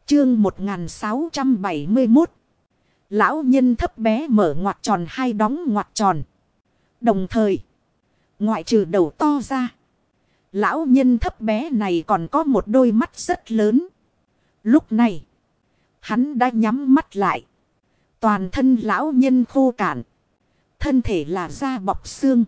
Chương 1671. Lão nhân thấp bé mở ngoặc tròn hai đóng ngoặc tròn. Đồng thời, ngoại trừ đầu to ra, lão nhân thấp bé này còn có một đôi mắt rất lớn. Lúc này, hắn đã nhắm mắt lại. Toàn thân lão nhân khô cạn, thân thể là da bọc xương.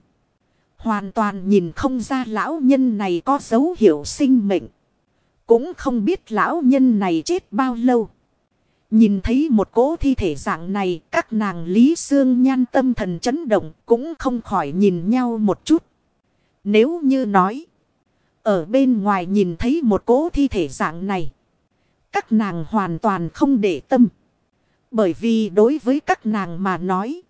Hoàn toàn nhìn không ra lão nhân này có dấu hiệu sinh mệnh. Cũng không biết lão nhân này chết bao lâu. Nhìn thấy một cỗ thi thể dạng này, các nàng Lý Xương Nhan tâm thần chấn động, cũng không khỏi nhìn nhau một chút. Nếu như nói, ở bên ngoài nhìn thấy một cỗ thi thể dạng này, các nàng hoàn toàn không để tâm. Bởi vì đối với các nàng mà nói,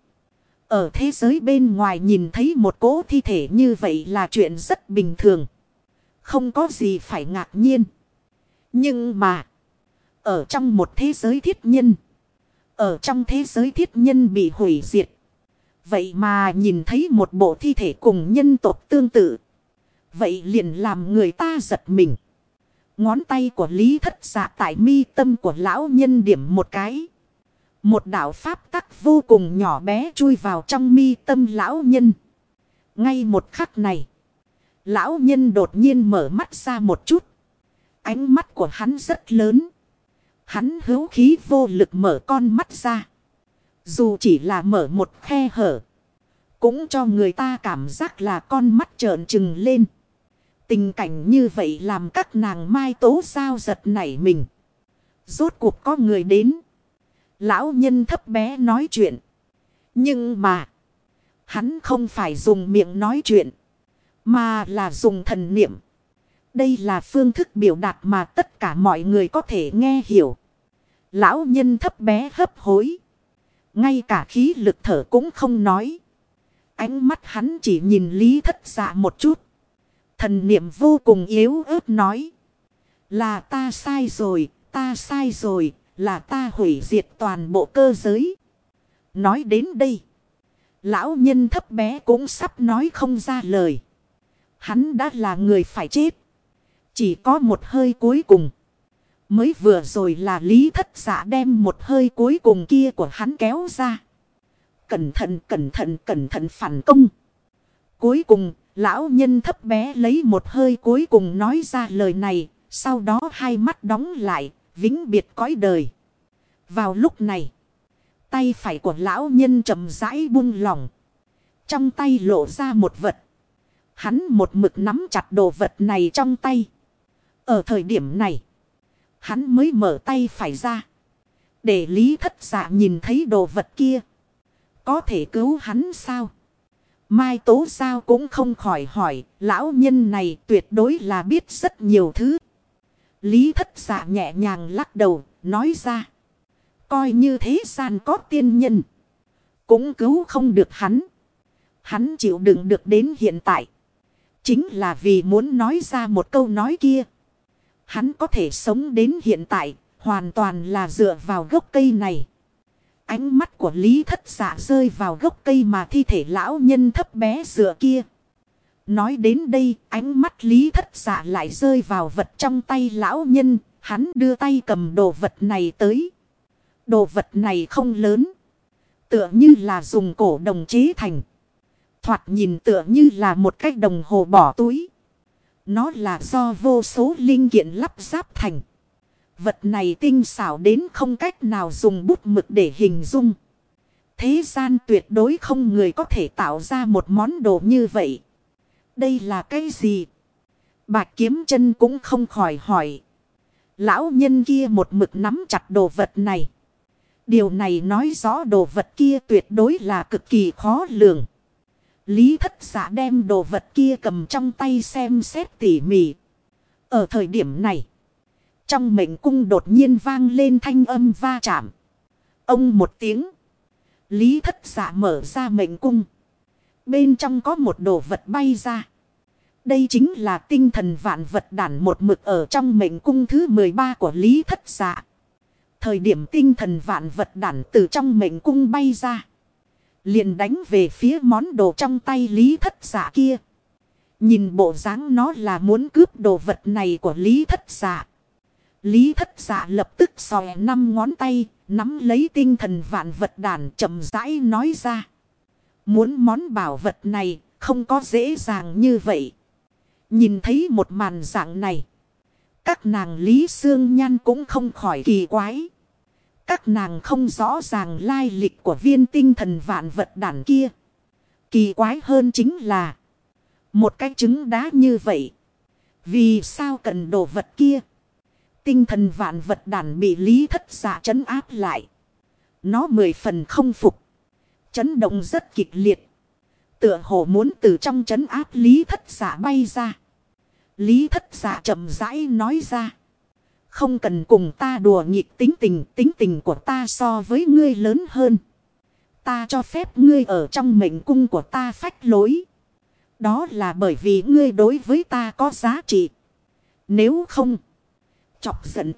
ở thế giới bên ngoài nhìn thấy một cỗ thi thể như vậy là chuyện rất bình thường. Không có gì phải ngạc nhiên. Nhưng mà, ở trong một thế giới thiết nhân, ở trong thế giới thiết nhân bị hủy diệt, vậy mà nhìn thấy một bộ thi thể cùng nhân tộc tương tự, vậy liền làm người ta giật mình. Ngón tay của Lý Thất Dạ tại mi tâm của lão nhân điểm một cái. Một đạo pháp tắc vô cùng nhỏ bé chui vào trong mi tâm lão nhân. Ngay một khắc này, lão nhân đột nhiên mở mắt ra một chút. Ánh mắt của hắn rất lớn. Hắn hữu khí vô lực mở con mắt ra. Dù chỉ là mở một khe hở, cũng cho người ta cảm giác là con mắt trợn trừng lên. Tình cảnh như vậy làm các nàng Mai Tố Giao giật nảy mình. Rốt cuộc có người đến. Lão nhân thấp bé nói chuyện. Nhưng mà, hắn không phải dùng miệng nói chuyện, mà là dùng thần niệm. Đây là phương thức biểu đạt mà tất cả mọi người có thể nghe hiểu. Lão nhân thấp bé hấp hối. Ngay cả khí lực thở cũng không nói. Ánh mắt hắn chỉ nhìn Lý Thất Dạ một chút. Thần niệm vô cùng yếu ớt nói. Là ta sai rồi, ta sai rồi, là ta hủy diệt toàn bộ cơ giới. Nói đến đây, lão nhân thấp bé cũng sắp nói không ra lời. Hắn đã là người phải chết. Chỉ có một hơi cuối cùng. Mới vừa rồi là Lý Thất Dạ đem một hơi cuối cùng kia của hắn kéo ra. Cẩn thận, cẩn thận, cẩn thận phản công. Cuối cùng, lão nhân thấp bé lấy một hơi cuối cùng nói ra lời này. Sau đó hai mắt đóng lại, vĩnh biệt cõi đời. Vào lúc này, tay phải của lão nhân chậm rãi buông lỏng. Trong tay lộ ra một vật. Hắn một mực nắm chặt đồ vật này trong tay. Ở thời điểm này, hắn mới mở tay phải ra. Để Lý Thất Dạ nhìn thấy đồ vật kia. Có thể cứu hắn sao? Mai Tố Giao cũng không khỏi hỏi. Lão nhân này tuyệt đối là biết rất nhiều thứ. Lý Thất Dạ nhẹ nhàng lắc đầu, nói ra. Coi như thế gian có tiên nhân, cũng cứu không được hắn. Hắn chịu đựng được đến hiện tại, chính là vì muốn nói ra một câu nói kia. Hắn có thể sống đến hiện tại, hoàn toàn là dựa vào gốc cây này. Ánh mắt của Lý Thất Dạ rơi vào gốc cây mà thi thể lão nhân thấp bé dựa kia. Nói đến đây, ánh mắt Lý Thất Dạ lại rơi vào vật trong tay lão nhân. Hắn đưa tay cầm đồ vật này tới. Đồ vật này không lớn, tựa như là dùng cổ đồng chế thành. Thoạt nhìn tựa như là một cái đồng hồ bỏ túi. Nó là do vô số linh kiện lắp ráp thành. Vật này tinh xảo đến không cách nào dùng bút mực để hình dung. Thế gian tuyệt đối không người có thể tạo ra một món đồ như vậy. Đây là cái gì? Bạch Kiếm Chân cũng không khỏi hỏi. Lão nhân kia một mực nắm chặt đồ vật này. Điều này nói rõ đồ vật kia tuyệt đối là cực kỳ khó lường. Lý Thất Dạ đem đồ vật kia cầm trong tay xem xét tỉ mỉ. Ở thời điểm này, trong mệnh cung đột nhiên vang lên thanh âm va chạm. Ông một tiếng. Lý Thất Dạ mở ra mệnh cung. Bên trong có một đồ vật bay ra. Đây chính là tinh thần vạn vật đản một mực ở trong mệnh cung thứ 13 của Lý Thất Dạ. Thời điểm tinh thần vạn vật đản từ trong mệnh cung bay ra, liền đánh về phía món đồ trong tay Lý Thất Dạ kia. Nhìn bộ dáng nó là muốn cướp đồ vật này của Lý Thất Dạ. Lý Thất Dạ lập tức xòe 5 ngón tay, nắm lấy tinh thần vạn vật đàn chậm rãi nói ra. Muốn món bảo vật này không có dễ dàng như vậy. Nhìn thấy một màn dạng này, các nàng Lý Xương Nhan cũng không khỏi kỳ quái. Các nàng không rõ ràng lai lịch của viên tinh thần vạn vật đản kia. Kỳ quái hơn chính là một cái trứng đá như vậy. Vì sao cần đồ vật kia? Tinh thần vạn vật đản bị Lý Thất Dạ trấn áp lại. Nó 10 phần không phục. Chấn động rất kịch liệt. Tựa hồ muốn từ trong trấn áp Lý Thất Dạ bay ra. Lý Thất Dạ chậm rãi nói ra. Không cần cùng ta đùa nghịch tính tình của ta so với ngươi lớn hơn. Ta cho phép ngươi ở trong mệnh cung của ta phách lối. Đó là bởi vì ngươi đối với ta có giá trị. Nếu không, chọc giận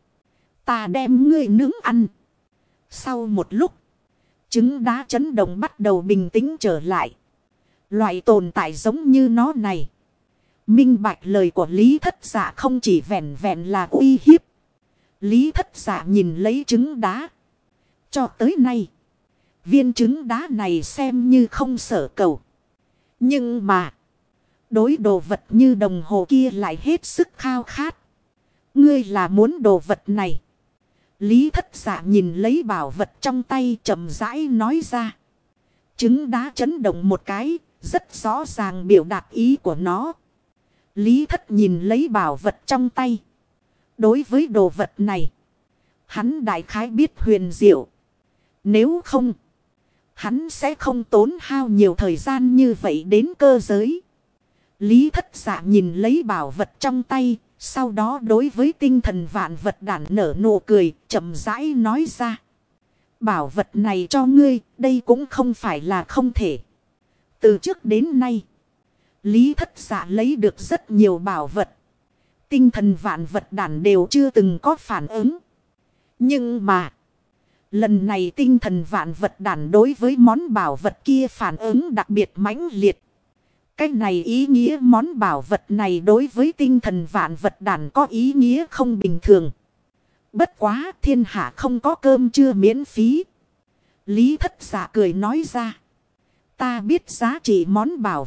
ta đem ngươi nướng ăn. Sau một lúc, trứng đá chấn động bắt đầu bình tĩnh trở lại. Loại tồn tại giống như nó này. Minh bạch lời của Lý Thất Dạ không chỉ vẹn vẹn là uy hiếp. Lý Thất Dạ nhìn lấy trứng đá. Cho tới nay, viên trứng đá này xem như không sở cầu. Nhưng mà, đối đồ vật như đồng hồ kia lại hết sức khao khát. Ngươi là muốn đồ vật này. Lý Thất Dạ nhìn lấy bảo vật trong tay chậm rãi nói ra. Trứng đá chấn động một cái, rất rõ ràng biểu đạt ý của nó. Lý Thất nhìn lấy bảo vật trong tay. Đối với đồ vật này, hắn đại khái biết huyền diệu. Nếu không, hắn sẽ không tốn hao nhiều thời gian như vậy đến cơ giới. Lý Thất Dạ nhìn lấy bảo vật trong tay. Sau đó đối với tinh thần vạn vật đản nở nụ cười, chậm rãi nói ra. Bảo vật này cho ngươi, đây cũng không phải là không thể. Từ trước đến nay, Lý Thất Dạ lấy được rất nhiều bảo vật. Tinh thần vạn vật đản đều chưa từng có phản ứng. Nhưng mà, lần này tinh thần vạn vật đản đối với món bảo vật kia phản ứng đặc biệt mãnh liệt. Cái này ý nghĩa món bảo vật này đối với tinh thần vạn vật đản có ý nghĩa không bình thường. Bất quá thiên hạ không có cơm trưa miễn phí. Lý Thất Dạ cười nói ra. Ta biết giá trị món bảo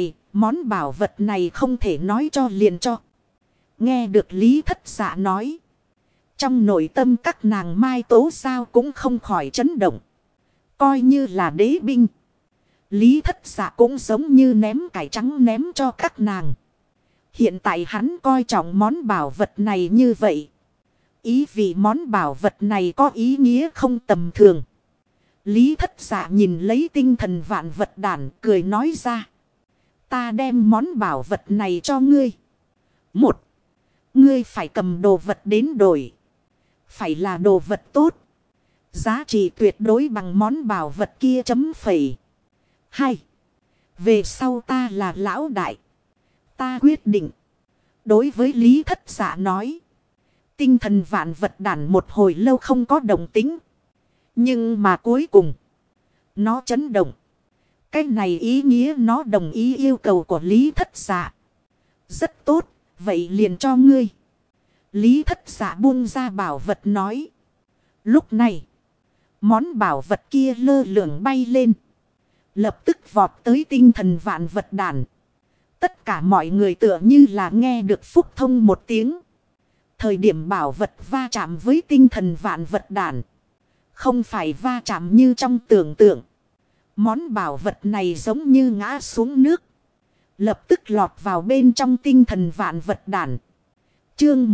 vật này không thể nói cho liền cho. Nghe được Lý Thất Dạ nói. Trong nội tâm các nàng Mai Tố Sao cũng không khỏi chấn động. Coi như là đế binh. Lý Thất Dạ cũng giống như ném cải trắng ném cho các nàng. Hiện tại hắn coi trọng món bảo vật này như vậy. Ý vì món bảo vật này có ý nghĩa không tầm thường. Lý Thất Dạ nhìn lấy tinh thần vạn vật đản cười nói ra. Ta đem món bảo vật này cho ngươi. Một, ngươi phải cầm đồ vật đến đổi. Phải là đồ vật tốt. Giá trị tuyệt đối bằng món bảo vật kia chấm phẩy. 2. Về sau ta là lão đại. Ta quyết định. Đối với Lý Thất Dạ nói. Tinh thần vạn vật đản một hồi lâu không có động tính. Nhưng mà cuối cùng. Nó chấn động. Cái này ý nghĩa nó đồng ý yêu cầu của Lý Thất Dạ. Rất tốt. Vậy liền cho ngươi. Lý Thất Dạ buông ra bảo vật nói. Lúc này. Món bảo vật kia lơ lửng bay lên. Lập tức vọt tới tinh thần vạn vật đản. Tất cả mọi người tựa như là nghe được phúc thông một tiếng. Thời điểm bảo vật va chạm với tinh thần vạn vật đản. Không phải va chạm như trong tưởng tượng. Món bảo vật này giống như ngã xuống nước. Lập tức lọt vào bên trong tinh thần vạn vật đản. Chương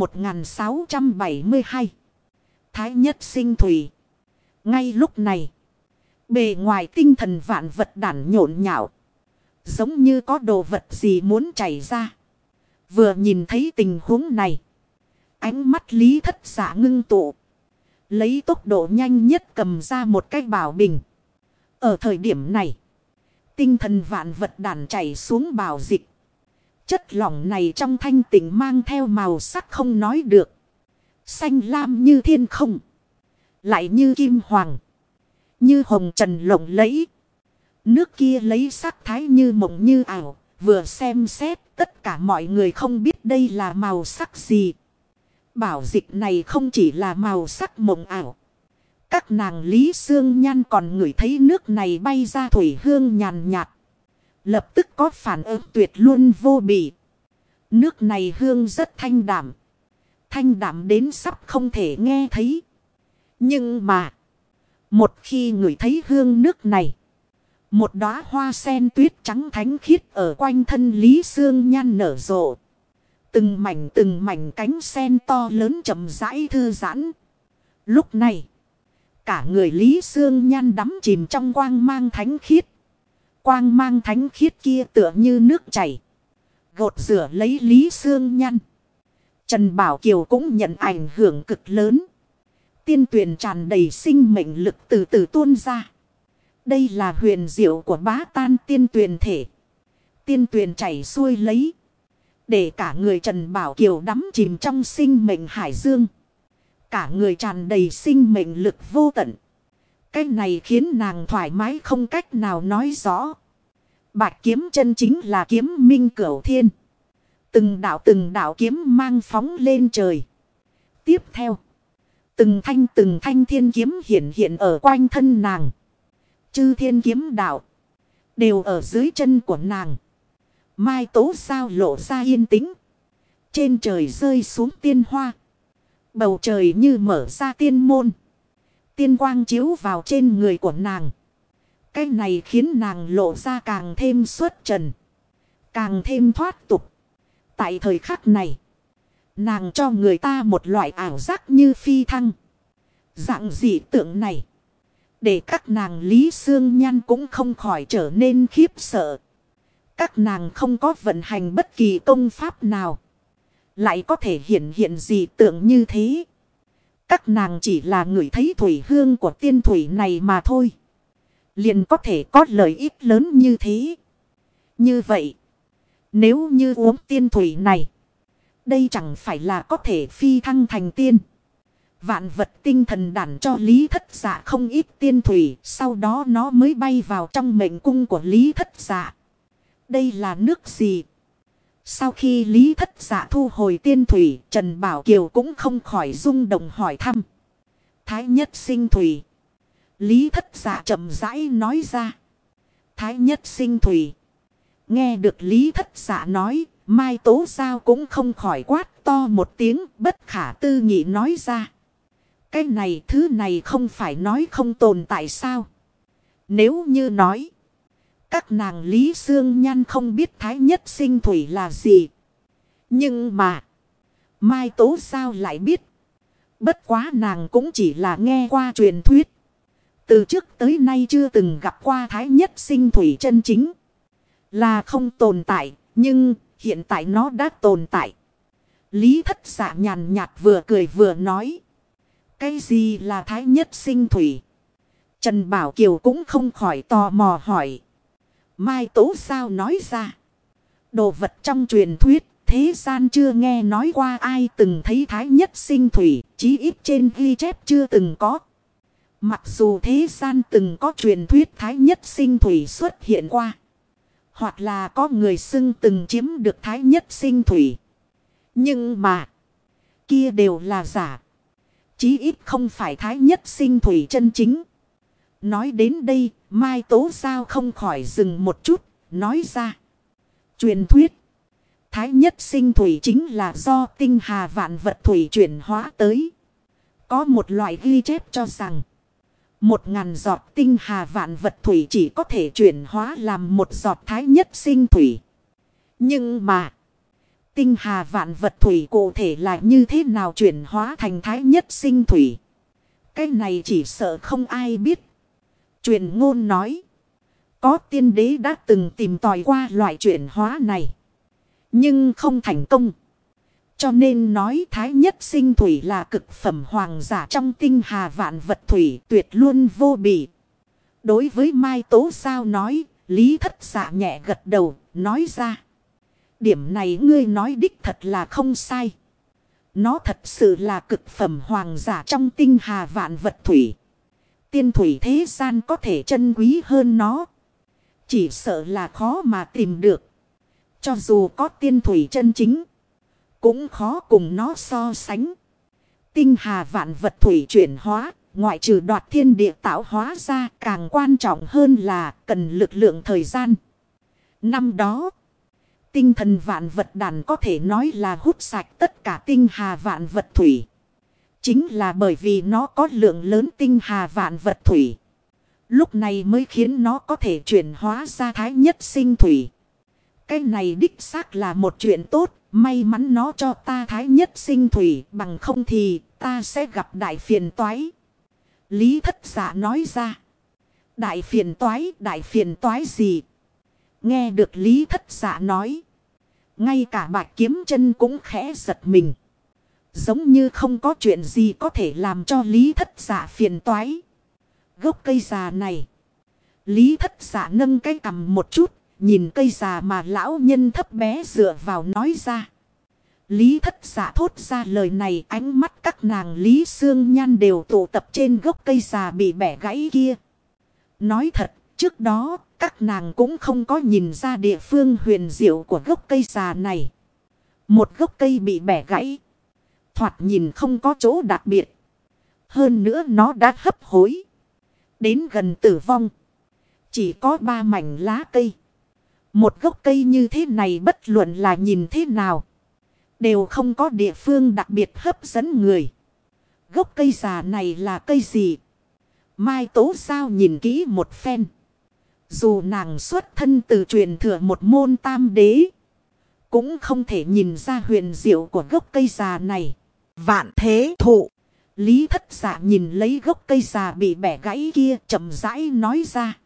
1672. Thái nhất sinh thủy. Ngay lúc này. Bề ngoài tinh thần vạn vật đản nhộn nhạo. Giống như có đồ vật gì muốn chảy ra. Vừa nhìn thấy tình huống này. Ánh mắt Lý Thất Dạ ngưng tụ. Lấy tốc độ nhanh nhất cầm ra một cái bảo bình. Ở thời điểm này. Tinh thần vạn vật đản chảy xuống bảo dịch. Chất lỏng này trong thanh tịnh mang theo màu sắc không nói được. Xanh lam như thiên không. Lại như kim hoàng. Như hồng trần lộng lẫy. Nước kia lấy sắc thái như mộng như ảo. Vừa xem xét tất cả mọi người không biết đây là màu sắc gì. Bảo dịch này không chỉ là màu sắc mộng ảo. Các nàng Lý Xương Nhan còn ngửi thấy nước này bay ra thủy hương nhàn nhạt. Lập tức có phản ứng tuyệt luôn vô bì. Nước này hương rất thanh đạm. Thanh đạm đến sắp không thể nghe thấy. Nhưng mà, một khi ngửi thấy hương nước này, một đóa hoa sen tuyết trắng thánh khiết ở quanh thân Lý Xương Nhan nở rộ. Từng mảnh cánh sen to lớn chậm rãi thư giãn. Lúc này, cả người Lý Xương Nhan đắm chìm trong quang mang thánh khiết. Quang mang thánh khiết kia tựa như nước chảy, gột rửa lấy Lý Xương Nhan. Trần Bảo Kiều cũng nhận ảnh hưởng cực lớn. Tiên tuyền tràn đầy sinh mệnh lực từ từ tuôn ra. Đây là huyền diệu của bá tan tiên tuyền thể. Tiên tuyền chảy xuôi lấy, để cả người Trần Bảo Kiều đắm chìm trong sinh mệnh hải dương. Cả người tràn đầy sinh mệnh lực vô tận. Cái này khiến nàng thoải mái không cách nào nói rõ. Bạch kiếm chân chính là kiếm minh cửu thiên. Từng đạo kiếm mang phóng lên trời. Tiếp theo, từng thanh thiên kiếm hiện ở quanh thân nàng. Chư thiên kiếm đạo đều ở dưới chân của nàng. Mai tố sao lộ ra yên tĩnh. Trên trời rơi xuống tiên hoa. Bầu trời như mở ra tiên môn. Tiên quang chiếu vào trên người của nàng. Cái này khiến nàng lộ ra càng thêm xuất trần, càng thêm thoát tục. Tại thời khắc này, nàng cho người ta một loại ảo giác như phi thăng. Dạng dị tượng này, để các nàng Lý Xương Nhan cũng không khỏi trở nên khiếp sợ. Các nàng không có vận hành bất kỳ công pháp nào, lại có thể hiện dị tượng như thế. Các nàng chỉ là ngửi thấy thủy hương của tiên thủy này mà thôi, liền có thể có lợi ích lớn như thế. Như vậy, nếu như uống tiên thủy này, đây chẳng phải là có thể phi thăng thành tiên. Vạn vật tinh thần đản cho Lý Thất Dạ không ít tiên thủy, sau đó nó mới bay vào trong mệnh cung của Lý Thất Dạ. Đây là nước gì? Sau khi Lý Thất Dạ thu hồi tiên thủy, Trần Bảo Kiều cũng không khỏi rung động hỏi thăm. Thái nhất sinh thủy. Lý Thất Dạ chậm rãi nói ra. Thái nhất sinh thủy. Nghe được Lý Thất Dạ nói, Mai Tố Giao cũng không khỏi quát to một tiếng, bất khả tư nghị nói ra. Cái này thứ này không phải nói không tồn tại sao? Nếu như nói, các nàng Lý Xương Nhan không biết thái nhất sinh thủy là gì. Nhưng mà, Mai Tố Giao lại biết. Bất quá nàng cũng chỉ là nghe qua truyền thuyết. Từ trước tới nay chưa từng gặp qua thái nhất sinh thủy chân chính. Là không tồn tại, nhưng hiện tại nó đã tồn tại. Lý Thất Dạ nhàn nhạt vừa cười vừa nói. Cái gì là thái nhất sinh thủy? Trần Bảo Kiều cũng không khỏi tò mò hỏi. Mai Tố Giao nói ra. Đồ vật trong truyền thuyết, thế gian chưa nghe nói qua ai từng thấy thái nhất sinh thủy, chí ít trên ghi chép chưa từng có. Mặc dù thế gian từng có truyền thuyết thái nhất sinh thủy xuất hiện qua, hoặc là có người xưng từng chiếm được thái nhất sinh thủy, nhưng mà kia đều là giả. Chí ít không phải thái nhất sinh thủy chân chính. Nói đến đây, Mai Tố Giao không khỏi dừng một chút, nói ra. Truyền thuyết, thái nhất sinh thủy chính là do tinh hà vạn vật thủy chuyển hóa tới. Có một loại ghi chép cho rằng 1000 giọt tinh hà vạn vật thủy chỉ có thể chuyển hóa làm một giọt thái nhất sinh thủy. Nhưng mà, tinh hà vạn vật thủy cụ thể là như thế nào chuyển hóa thành thái nhất sinh thủy? Cái này chỉ sợ không ai biết. Truyền ngôn nói, có tiên đế đã từng tìm tòi qua loại chuyển hóa này, nhưng không thành công. Cho nên nói thái nhất sinh thủy là cực phẩm hoàng giả trong tinh hà vạn vật thủy, tuyệt luôn vô bì. Đối với Mai Tố Giao nói, Lý Thất Dạ nhẹ gật đầu, nói ra. Điểm này ngươi nói đích thật là không sai. Nó thật sự là cực phẩm hoàng giả trong tinh hà vạn vật thủy. Tiên thủy thế gian có thể chân quý hơn nó, chỉ sợ là khó mà tìm được. Cho dù có tiên thủy chân chính, cũng khó cùng nó so sánh. Tinh hà vạn vật thủy chuyển hóa, ngoại trừ đoạt thiên địa tạo hóa ra, càng quan trọng hơn là cần lực lượng thời gian. Năm đó, tinh thần vạn vật đàn có thể nói là hút sạch tất cả tinh hà vạn vật thủy. Chính là bởi vì nó có lượng lớn tinh hà vạn vật thủy. Lúc này mới khiến nó có thể chuyển hóa ra thái nhất sinh thủy. Cái này đích xác là một chuyện tốt. May mắn nó cho ta thái nhất sinh thủy, bằng không thì ta sẽ gặp đại phiền toái. Lý Thất Dạ nói ra. Đại phiền toái gì? Nghe được Lý Thất Dạ nói. Ngay cả Bạch Kiếm Chân cũng khẽ giật mình. Giống như không có chuyện gì có thể làm cho Lý Thất Dạ phiền toái. Gốc cây già này. Lý Thất Dạ nâng cái cằm một chút. Nhìn cây già mà lão nhân thấp bé dựa vào nói ra. Lý Thất Dạ thốt ra lời này, ánh mắt các nàng Lý Xương Nhan đều tụ tập trên gốc cây già bị bẻ gãy kia. Nói thật, trước đó các nàng cũng không có nhìn ra địa phương huyền diệu của gốc cây già này. Một gốc cây bị bẻ gãy. Thoạt nhìn không có chỗ đặc biệt. Hơn nữa nó đã hấp hối. Đến gần tử vong. Chỉ có 3 mảnh lá cây. Một gốc cây như thế này bất luận là nhìn thế nào. Đều không có địa phương đặc biệt hấp dẫn người. Gốc cây già này là cây gì? Mai Tố Giao nhìn kỹ một phen. Dù nàng xuất thân từ truyền thừa một môn tam đế. Cũng không thể nhìn ra huyền diệu của gốc cây già này. Vạn thế thụ. Lý Thất Dạ nhìn lấy gốc cây già bị bẻ gãy kia chậm rãi nói ra.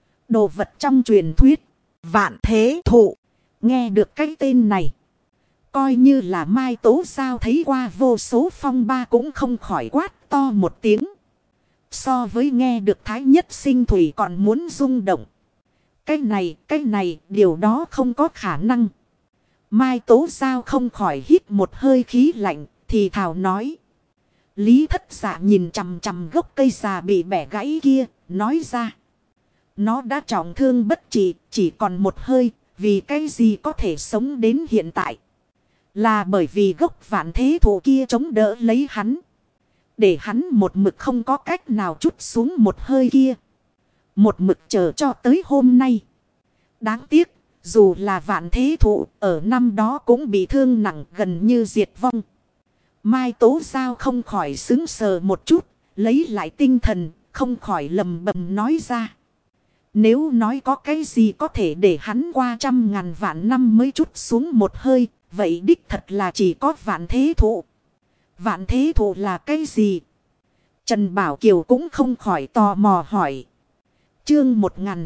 Đồ vật trong truyền thuyết. Vạn thế thụ. Nghe được cái tên này. Coi như là Mai Tố Giao thấy qua vô số phong ba cũng không khỏi quát to một tiếng. So với nghe được thái nhất sinh thủy còn muốn rung động. Cái này, điều đó không có khả năng. Mai Tố Giao không khỏi hít một hơi khí lạnh, thì thào nói. Lý Thất Dạ nhìn chằm chằm gốc cây già bị bẻ gãy kia, nói ra. Nó đã trọng thương bất trị, chỉ còn một hơi, vì cái gì có thể sống đến hiện tại. Là bởi vì gốc vạn thế thụ kia chống đỡ lấy hắn. Để hắn một mực không có cách nào trút xuống một hơi kia. Một mực chờ cho tới hôm nay. Đáng tiếc, dù là vạn thế thụ, ở năm đó cũng bị thương nặng gần như diệt vong. Mai Tố Giao không khỏi sững sờ một chút, lấy lại tinh thần, không khỏi lầm bầm nói ra. Nếu nói có cái gì có thể để hắn qua 100.000 vạn năm mới trút xuống một hơi, vậy đích thật là chỉ có vạn thế thụ. Vạn thế thụ là cái gì? Trần Bảo Kiều cũng không khỏi tò mò hỏi. Chương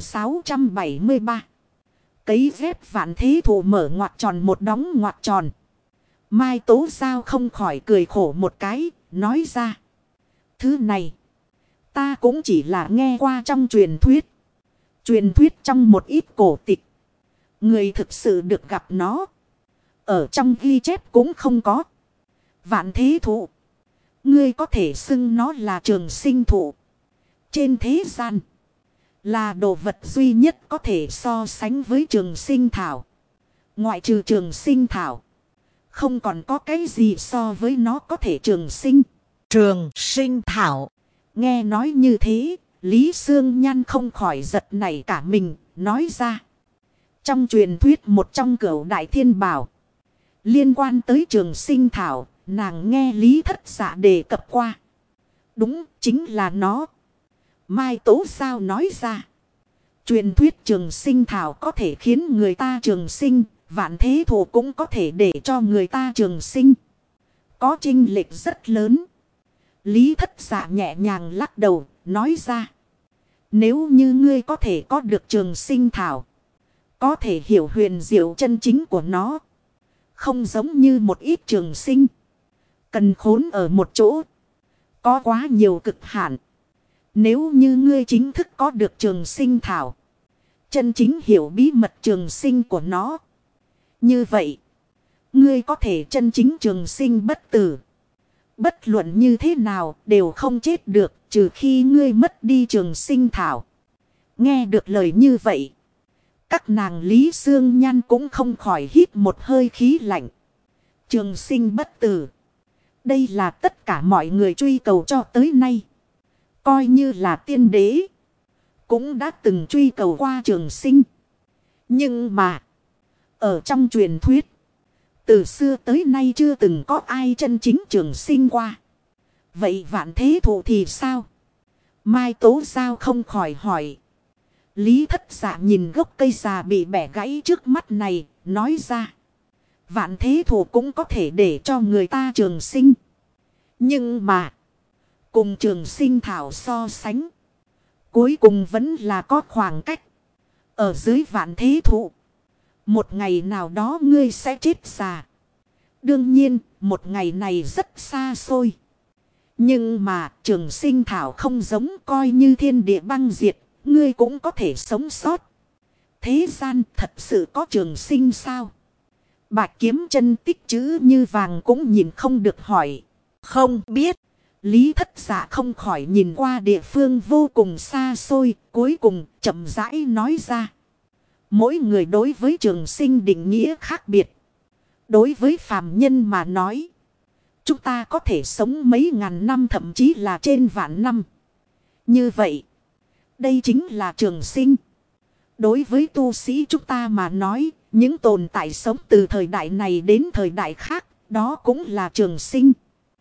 1673. Cấy ghép vạn thế thụ mở ngoặc tròn một đóng ngoặc tròn. Mai Tố Giao không khỏi cười khổ một cái, nói ra. Thứ này, ta cũng chỉ là nghe qua trong truyền thuyết. Truyền thuyết trong một ít cổ tịch. Người thực sự được gặp nó. Ở trong ghi chép cũng không có. Vạn thế thụ. Ngươi có thể xưng nó là trường sinh thụ. Trên thế gian. Là đồ vật duy nhất có thể so sánh với trường sinh thảo. Ngoại trừ trường sinh thảo. Không còn có cái gì so với nó có thể trường sinh. Trường sinh thảo. Nghe nói như thế. Lý Xương Nhan không khỏi giật nảy cả mình. Nói ra. Trong truyền thuyết một trong cửu đại thiên bảo. Liên quan tới trường sinh thảo. Nàng nghe Lý Thất Dạ đề cập qua. Đúng chính là nó. Mai Tố Giao nói ra. Truyền thuyết trường sinh thảo có thể khiến người ta trường sinh. Vạn thế thụ cũng có thể để cho người ta trường sinh. Có chênh lệch rất lớn. Lý Thất Dạ nhẹ nhàng lắc đầu. Nói ra. Nếu như ngươi có thể có được trường sinh thảo. Có thể hiểu huyền diệu chân chính của nó. Không giống như một ít trường sinh. Cần khốn ở một chỗ. Có quá nhiều cực hạn. Nếu như ngươi chính thức có được trường sinh thảo. Chân chính hiểu bí mật trường sinh của nó. Như vậy. Ngươi có thể chân chính trường sinh bất tử. Bất luận như thế nào đều không chết được. Trừ khi ngươi mất đi trường sinh thảo. Nghe được lời như vậy. Các nàng Lý Xương Nhan cũng không khỏi hít một hơi khí lạnh. Trường sinh bất tử. Đây là tất cả mọi người truy cầu cho tới nay. Coi như là tiên đế. Cũng đã từng truy cầu qua trường sinh. Nhưng mà. Ở trong truyền thuyết. Từ xưa tới nay chưa từng có ai chân chính trường sinh qua. Vậy Vạn Thế Thụ thì sao? Mai Tố Giao không khỏi hỏi. Lý Thất Dạ nhìn gốc cây già bị bẻ gãy trước mắt này. Nói ra. Vạn Thế Thụ cũng có thể để cho người ta trường sinh. Nhưng mà. Cùng trường sinh thảo so sánh. Cuối cùng vẫn là có khoảng cách. Ở dưới Vạn Thế Thụ. Một ngày nào đó ngươi sẽ chết già. Đương nhiên, một ngày này rất xa xôi. Nhưng mà trường sinh thảo không giống, coi như thiên địa băng diệt, ngươi cũng có thể sống sót. Thế gian thật sự có trường sinh sao? Bạch Kiếm Chân tích chữ như vàng cũng nhìn không được hỏi. Không biết. Lý Thất Dạ không khỏi nhìn qua địa phương vô cùng xa xôi, cuối cùng chậm rãi nói ra. Mỗi người đối với trường sinh định nghĩa khác biệt. Đối với phàm nhân mà nói, chúng ta có thể sống mấy ngàn năm, thậm chí là trên vạn năm. Như vậy, đây chính là trường sinh. Đối với tu sĩ chúng ta mà nói, những tồn tại sống từ thời đại này đến thời đại khác, đó cũng là trường sinh.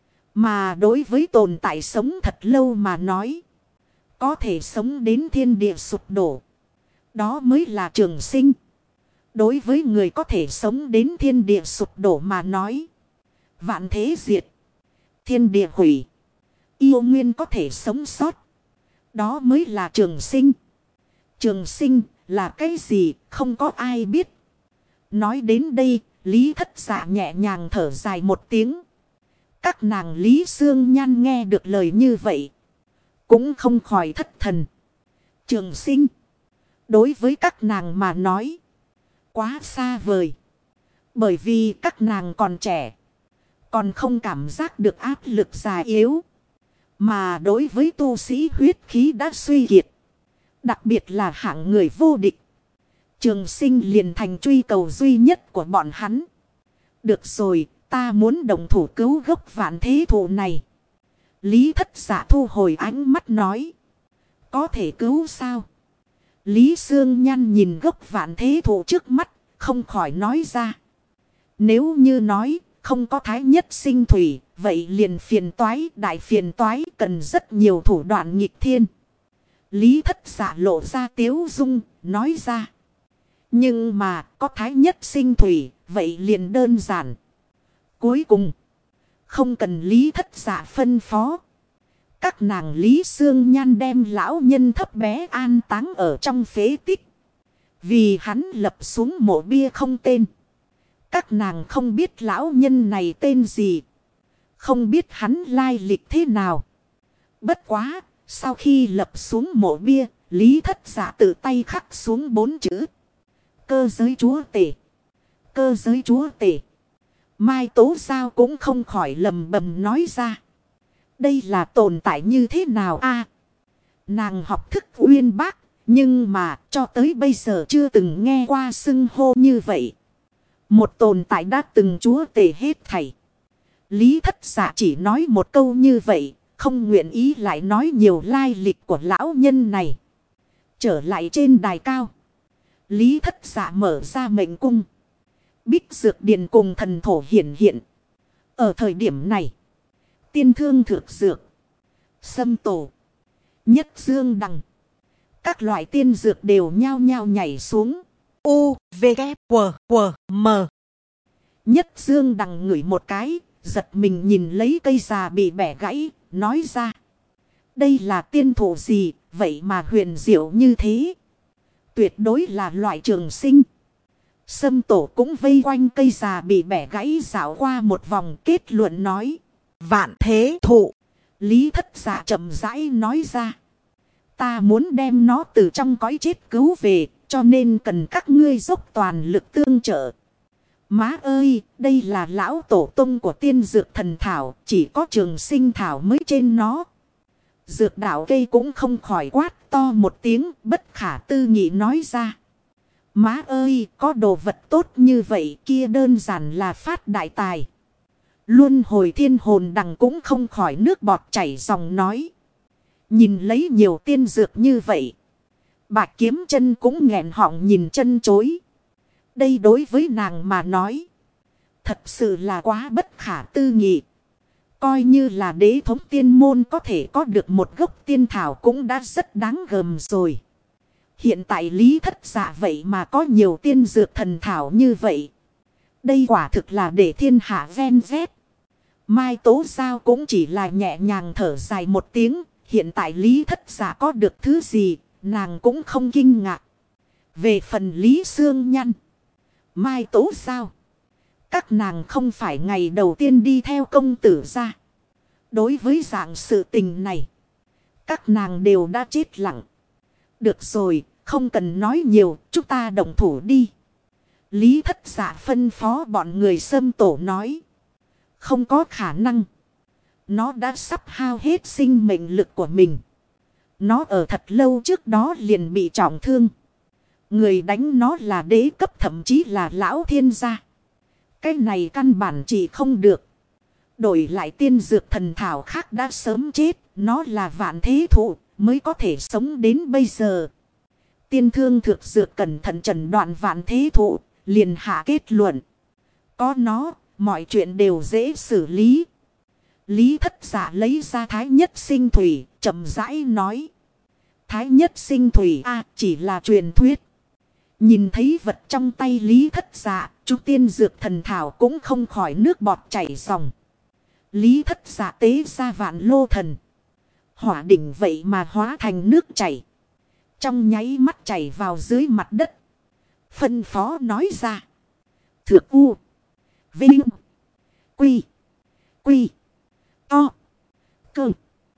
Mà đối với tồn tại sống thật lâu mà nói, có thể sống đến thiên địa sụp đổ, đó mới là trường sinh. Đối với người có thể sống đến thiên địa sụp đổ mà nói, vạn thế diệt, thiên địa hủy, yêu nguyên có thể sống sót, đó mới là trường sinh. Trường sinh là cái gì không có ai biết. Nói đến đây, Lý Thất Dạ nhẹ nhàng thở dài một tiếng. Các nàng Lý Xương Nhan nghe được lời như vậy, cũng không khỏi thất thần. Trường sinh, đối với các nàng mà nói, quá xa vời. Bởi vì các nàng còn trẻ, còn không cảm giác được áp lực già yếu. Mà đối với tu sĩ huyết khí đã suy kiệt, đặc biệt là hạng người vô địch, trường sinh liền thành truy cầu duy nhất của bọn hắn. Được rồi, ta muốn đồng thủ cứu gốc Vạn Thế Thụ này. Lý Thất Dạ thu hồi ánh mắt nói. Có thể cứu sao? Lý Xương Nhan nhìn gốc Vạn Thế Thụ trước mắt, không khỏi nói ra. Nếu như nói không có thái nhất sinh thủy, vậy liền phiền toái, đại phiền toái, cần rất nhiều thủ đoạn nghịch thiên. Lý Thất Dạ lộ ra tiếu dung, nói ra. Nhưng mà có thái nhất sinh thủy, vậy liền đơn giản. Cuối cùng, không cần Lý Thất Dạ phân phó. Các nàng Lý Xương Nhan đem lão nhân thấp bé an táng ở trong phế tích. Vì hắn lập xuống mộ bia không tên. Các nàng không biết lão nhân này tên gì, không biết hắn lai lịch thế nào. Bất quá, sau khi lập xuống mộ bia, Lý Thất Dạ tự tay khắc xuống 4 chữ. Cơ giới chúa tể. Cơ giới chúa tể. Mai Tố Giao cũng không khỏi lầm bầm nói ra. Đây là tồn tại như thế nào a? Nàng học thức uyên bác, nhưng mà cho tới bây giờ chưa từng nghe qua xưng hô như vậy. Một tồn tại đã từng chúa tể hết thảy. Lý Thất Dạ chỉ nói một câu như vậy, không nguyện ý lại nói nhiều lai lịch của lão nhân này. Trở lại trên đài cao, Lý Thất Dạ mở ra mệnh cung. Bích Dược Điền cùng thần thổ hiển hiện. Ở thời điểm này, tiên thương thược dược, sâm tổ, nhất dương đằng, các loại tiên dược đều nhao nhao nhảy xuống. U, V, K, W, W, M. Nhất dương đằng ngửi một cái, giật mình nhìn lấy cây già bị bẻ gãy, nói ra. Đây là tiên thụ gì, vậy mà huyền diệu như thế. Tuyệt đối là loại trường sinh. Sâm tổ cũng vây quanh cây già bị bẻ gãy dạo qua một vòng, kết luận nói. Vạn thế thụ. Lý Thất Dạ chậm rãi nói ra. Ta muốn đem nó từ trong cõi chết cứu về, cho nên cần các ngươi dốc toàn lực tương trợ. Má ơi, đây là lão tổ tông của tiên dược thần thảo, chỉ có trường sinh thảo mới trên nó. Dược đạo cây cũng không khỏi quát to một tiếng, bất khả tư nghị nói ra. Má ơi, có đồ vật tốt như vậy kia đơn giản là phát đại tài. Luân hồi thiên hồn đằng cũng không khỏi nước bọt chảy dòng nói. Nhìn lấy nhiều tiên dược như vậy. Bạch Kiếm Chân cũng nghẹn họng nhìn chân chối. Đây đối với nàng mà nói. Thật sự là quá bất khả tư nghị. Coi như là đế thống tiên môn có thể có được một gốc tiên thảo cũng đã rất đáng gờm rồi. Hiện tại Lý Thất Dạ vậy mà có nhiều tiên dược thần thảo như vậy. Đây quả thực là để thiên hạ ven vét. Mai Tố Giao cũng chỉ là nhẹ nhàng thở dài một tiếng. Hiện tại Lý Thất Dạ có được thứ gì, nàng cũng không kinh ngạc. Về phần Lý Sương Nhăn, Mai Tố Giao, các nàng không phải ngày đầu tiên đi theo công tử ra. Đối với dạng sự tình này, các nàng đều đã chết lặng. Được rồi, không cần nói nhiều, chúng ta động thủ đi. Lý Thất Dạ phân phó bọn người xâm tổ nói. Không có khả năng. Nó đã sắp hao hết sinh mệnh lực của mình. Nó ở thật lâu trước đó liền bị trọng thương. Người đánh nó là đế cấp thậm chí là lão thiên gia. Cái này căn bản chỉ không được. Đổi lại tiên dược thần thảo khác đã sớm chết. Nó là vạn thế thụ mới có thể sống đến bây giờ. Tiên thương thực dược cẩn thận trần đoạn vạn thế thụ. Liền hạ kết luận. Có nó, mọi chuyện đều dễ xử lý. Lý Thất Dạ lấy ra Thái Nhất Sinh Thủy, chậm rãi nói. Thái Nhất Sinh Thủy chỉ là truyền thuyết. Nhìn thấy vật trong tay Lý Thất Dạ, chú tiên dược thần thảo cũng không khỏi nước bọt chảy ròng. Lý Thất Dạ tế ra vạn lô thần. Hỏa đỉnh vậy mà hóa thành nước chảy. Trong nháy mắt chảy vào dưới mặt đất. Phân phó nói ra. Thượng U. Vinh. Quy. Quy. To. Cơ.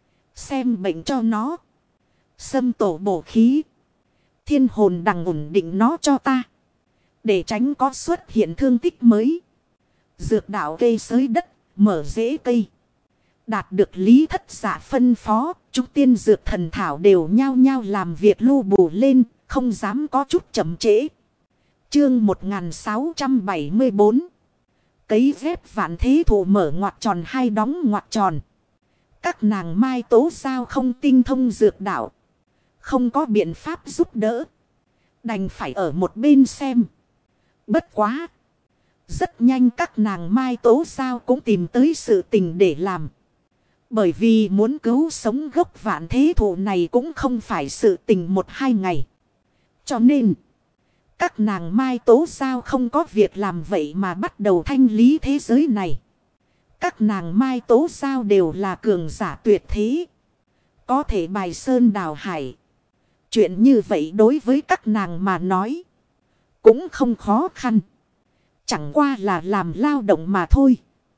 Xem bệnh cho nó. Xâm tổ bổ khí. Thiên hồn đằng ổn định nó cho ta. Để tránh có xuất hiện thương tích mới. Dược đạo cây xới đất. Mở rễ cây. Đạt được Lý Thất Dạ phân phó. Chúng tiên dược thần thảo đều nhao nhao làm việc lưu bù lên. Không dám có chút chậm trễ. Chương 1674. Cấy ghép vạn thế thụ mở ngoặc tròn hay đóng ngoặc tròn. Các nàng Mai Tố Giao không tinh thông dược đạo. Không có biện pháp giúp đỡ. Đành phải ở một bên xem. Bất quá. Rất nhanh các nàng Mai Tố Giao cũng tìm tới sự tình để làm. Bởi vì muốn cứu sống gốc vạn thế thụ này cũng không phải sự tình một hai ngày. Cho nên. Các nàng Mai Tố Giao không có việc làm vậy mà bắt đầu thanh lý thế giới này. Các nàng Mai Tố Giao đều là cường giả tuyệt thế. Có thể bài sơn đào hải. Chuyện như vậy đối với các nàng mà nói. Cũng không khó khăn. Chẳng qua là làm lao động mà thôi.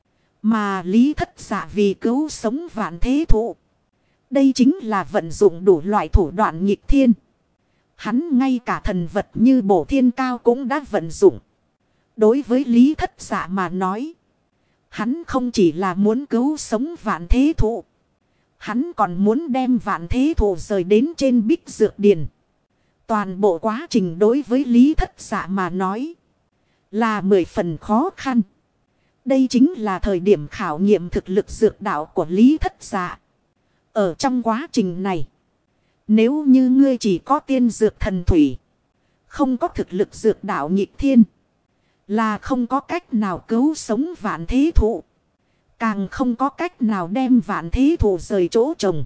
Mà Lý Thất Dạ vì cứu sống vạn thế thụ. Đây chính là vận dụng đủ loại thủ đoạn nghịch thiên. Hắn ngay cả thần vật như bổ thiên cao cũng đã vận dụng. Đối với Lý Thất Dạ mà nói. Hắn không chỉ là muốn cứu sống vạn thế thụ. Hắn còn muốn đem vạn thế thụ rời đến trên Bích Dược Điền. Toàn bộ quá trình đối với Lý Thất Dạ mà nói. Là 10 phần khó khăn. Đây chính là thời điểm khảo nghiệm thực lực dược đạo của Lý Thất Dạ. Ở trong quá trình này. Nếu như ngươi chỉ có tiên dược thần thủy. Không có thực lực dược đạo nghịch thiên. Là không có cách nào cứu sống vạn thế thụ. Càng không có cách nào đem vạn thế thụ rời chỗ trồng.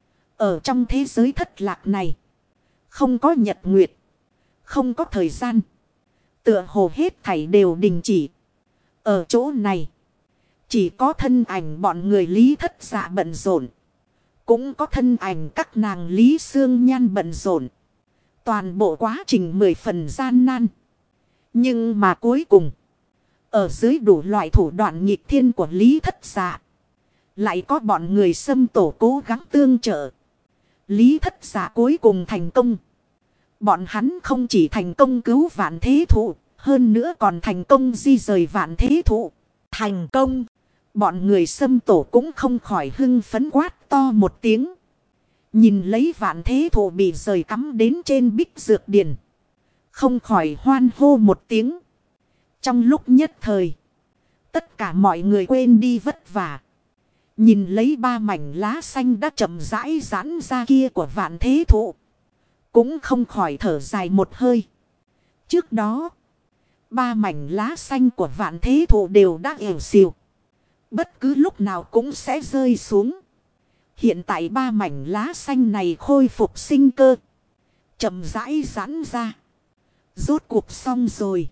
Ở trong thế giới thất lạc này. Không có nhật nguyệt. Không có thời gian. Tựa hồ hết thảy đều đình chỉ. Ở chỗ này. Chỉ có thân ảnh bọn người Lý Thất Dạ bận rộn. Cũng có thân ảnh các nàng Lý Sương Nhan bận rộn. Toàn bộ quá trình 10 phần gian nan. Nhưng mà cuối cùng. Ở dưới đủ loại thủ đoạn nghịch thiên của Lý Thất Dạ. Lại có bọn người xâm tổ cố gắng tương trợ. Lý Thất Dạ cuối cùng thành công. Bọn hắn không chỉ thành công cứu vạn thế thụ. Hơn nữa còn thành công di rời vạn thế thụ. Thành công. Bọn người xâm tổ cũng không khỏi hưng phấn quát to một tiếng. Nhìn lấy vạn thế thụ bị rời cắm đến trên Bích Dược Điền. Không khỏi hoan hô một tiếng. Trong lúc nhất thời. Tất cả mọi người quên đi vất vả. Nhìn lấy ba mảnh lá xanh đã chậm rãi giãn ra kia của vạn thế thụ. Cũng không khỏi thở dài một hơi. Trước đó, ba mảnh lá xanh của vạn thế thụ đều đã ỉu xìu. Bất cứ lúc nào cũng sẽ rơi xuống. Hiện tại ba mảnh lá xanh này khôi phục sinh cơ. Chậm rãi giãn ra. Rốt cuộc xong rồi.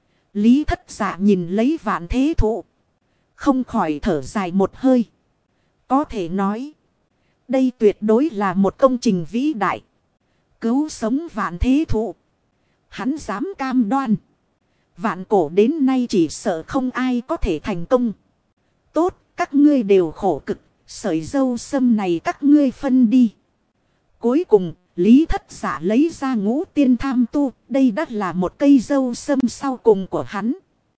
Lý Thất Dạ nhìn lấy vạn thế thụ. Không khỏi thở dài một hơi. Có thể nói. Đây tuyệt đối là một công trình vĩ đại. Cứu sống vạn thế thụ. Hắn dám cam đoan. Vạn cổ đến nay chỉ sợ không ai có thể thành công. Tốt, các ngươi đều khổ cực. Sợi dâu sâm này các ngươi phân đi. Cuối cùng, Lý Thất Dạ lấy ra ngũ tiên tham tu. Đây đã là một cây dâu sâm sau cùng của hắn.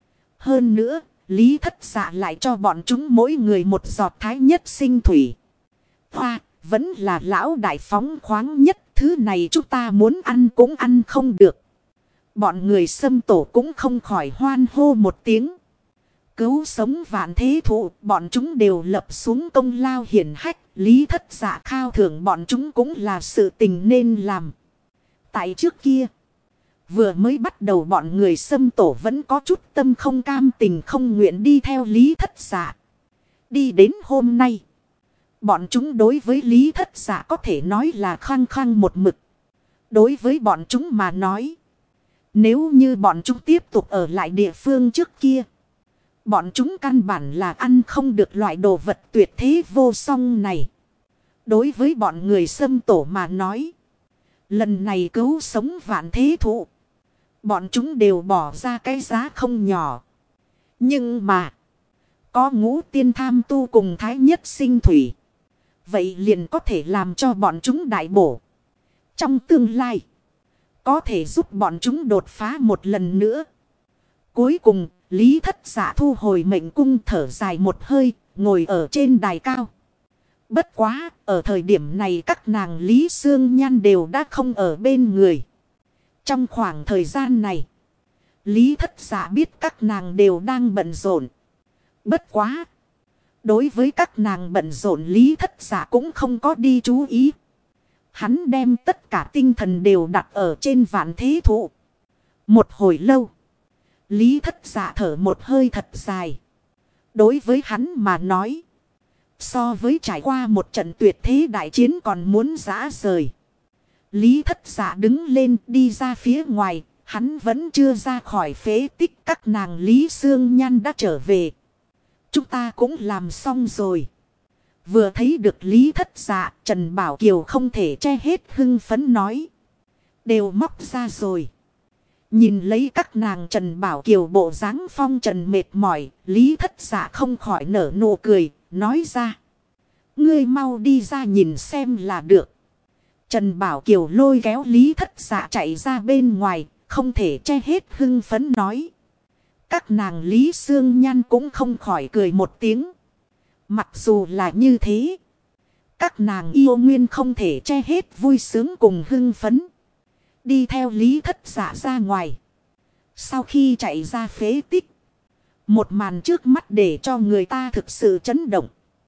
Hơn nữa, Lý Thất Dạ lại cho bọn chúng mỗi người một giọt thái nhất sinh thủy. Hoa, vẫn là lão đại phóng khoáng nhất. Thứ này chúng ta muốn ăn cũng ăn không được. Bọn người Sâm Tổ cũng không khỏi hoan hô một tiếng. Cứu sống vạn thế thụ, bọn chúng đều lập xuống công lao hiển hách. Lý Thất Dạ khao thưởng bọn chúng cũng là sự tình nên làm. Tại trước kia, vừa mới bắt đầu bọn người Sâm Tổ vẫn có chút tâm không cam tình không nguyện đi theo Lý Thất Dạ. Đi đến hôm nay, bọn chúng đối với Lý Thất Dạ có thể nói là khăng khăng một mực. Đối với bọn chúng mà nói, nếu như bọn chúng tiếp tục ở lại địa phương trước kia, bọn chúng căn bản là ăn không được loại đồ vật tuyệt thế vô song này. Đối với bọn người Sâm Tổ mà nói, lần này cứu sống vạn thế thụ, bọn chúng đều bỏ ra cái giá không nhỏ. Nhưng mà, có ngũ tiên tham tu cùng thái nhất sinh thủy. Vậy liền có thể làm cho bọn chúng đại bổ. Trong tương lai, có thể giúp bọn chúng đột phá một lần nữa. Cuối cùng, Lý Thất Dạ thu hồi mệnh cung thở dài một hơi, ngồi ở trên đài cao. Bất quá, ở thời điểm này các nàng Lý Xương Nhan đều đã không ở bên người. Trong khoảng thời gian này, Lý Thất Dạ biết các nàng đều đang bận rộn. Bất quá, đối với các nàng bận rộn Lý Thất Dạ cũng không có đi chú ý. Hắn đem tất cả tinh thần đều đặt ở trên vạn thế thụ. Một hồi lâu, Lý Thất Dạ thở một hơi thật dài. Đối với hắn mà nói, so với trải qua một trận tuyệt thế đại chiến còn muốn rã rời. Lý Thất Dạ đứng lên đi ra phía ngoài. Hắn vẫn chưa ra khỏi phế tích, các nàng Lý Xương Nhan đã trở về. Chúng ta cũng làm xong rồi. Vừa thấy được Lý Thất Dạ, Trần Bảo Kiều không thể che hết hưng phấn nói. Đều móc ra rồi. Nhìn lấy các nàng Trần Bảo Kiều bộ dáng phong trần mệt mỏi, Lý Thất Dạ không khỏi nở nụ cười, nói ra. Ngươi mau đi ra nhìn xem là được. Trần Bảo Kiều lôi kéo Lý Thất Dạ chạy ra bên ngoài, không thể che hết hưng phấn nói. Các nàng Lý Xương Nhan cũng không khỏi cười một tiếng. Mặc dù là như thế, các nàng yêu nguyên không thể che hết vui sướng cùng hưng phấn. Đi theo Lý Thất Dạ ra ngoài. Sau khi chạy ra phế tích, một màn trước mắt để cho người ta thực sự chấn động.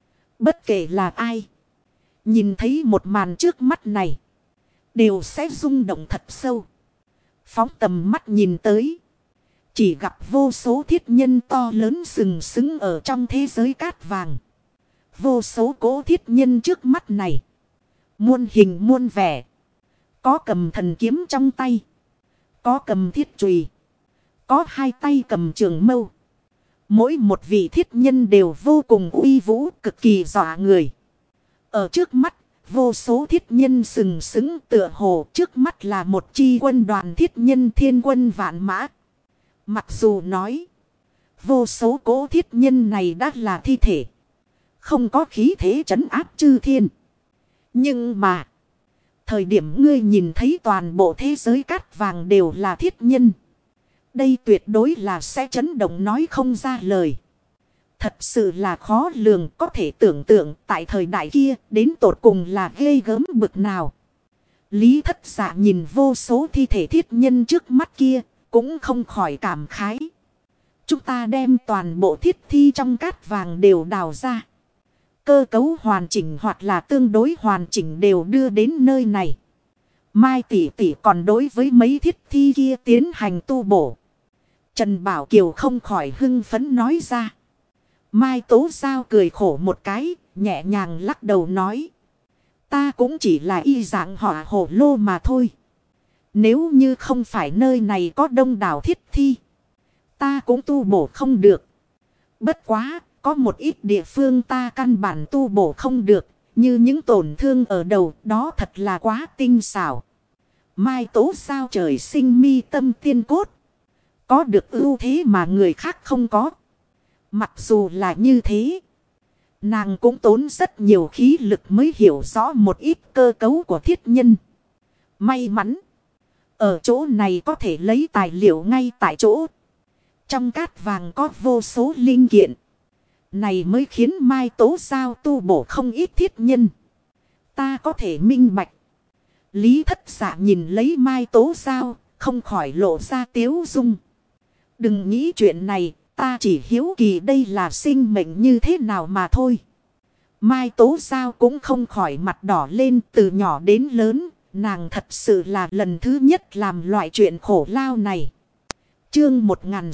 Bất kể là ai, nhìn thấy một màn trước mắt này, đều sẽ rung động thật sâu. Phóng tầm mắt nhìn tới, chỉ gặp vô số thiết nhân to lớn sừng sững ở trong thế giới cát vàng. Vô số cố thiết nhân trước mắt này, muôn hình muôn vẻ. Có cầm thần kiếm trong tay, có cầm thiết chùy, có hai tay cầm trường mâu. Mỗi một vị thiết nhân đều vô cùng uy vũ, cực kỳ dọa người. Ở trước mắt, vô số thiết nhân sừng sững tựa hồ, trước mắt là một chi quân đoàn thiết nhân thiên quân vạn mã. Mặc dù nói, vô số cố thiết nhân này đã là thi thể, không có khí thế trấn áp chư thiên. Nhưng mà, thời điểm ngươi nhìn thấy toàn bộ thế giới cát vàng đều là thiết nhân, đây tuyệt đối là sẽ chấn động nói không ra lời. Thật sự là khó lường, có thể tưởng tượng tại thời đại kia đến tột cùng là ghê gớm bực nào. Lý Thất Dạ nhìn vô số thi thể thiết nhân trước mắt kia, cũng không khỏi cảm khái. Chúng ta đem toàn bộ thiết thi trong cát vàng đều đào ra. Cơ cấu hoàn chỉnh hoặc là tương đối hoàn chỉnh đều đưa đến nơi này. Mai tỷ tỷ còn đối với mấy thiết thi kia tiến hành tu bổ. Trần Bảo Kiều không khỏi hưng phấn nói ra. Mai Tố Giao cười khổ một cái, nhẹ nhàng lắc đầu nói. Ta cũng chỉ là y dạng họa hổ lô mà thôi. Nếu như không phải nơi này có đông đảo thiết thi, ta cũng tu bổ không được. Bất quá, có một ít địa phương ta căn bản tu bổ không được, như những tổn thương ở đầu, đó thật là quá tinh xảo. Mai Tố Giao trời sinh mi tâm tiên cốt, có được ưu thế mà người khác không có. Mặc dù là như thế, nàng cũng tốn rất nhiều khí lực mới hiểu rõ một ít cơ cấu của thiết nhân. May mắn, ở chỗ này có thể lấy tài liệu ngay tại chỗ. Trong cát vàng có vô số linh kiện. Này mới khiến Mai Tố Giao tu bổ không ít thiết nhân. Ta có thể minh bạch. Lý Thất Dạ nhìn lấy Mai Tố Giao, không khỏi lộ ra tiếu dung. Đừng nghĩ chuyện này, ta chỉ hiếu kỳ đây là sinh mệnh như thế nào mà thôi. Mai Tố Giao cũng không khỏi mặt đỏ lên, từ nhỏ đến lớn, nàng thật sự là lần thứ nhất làm loại chuyện khổ lao này. Chương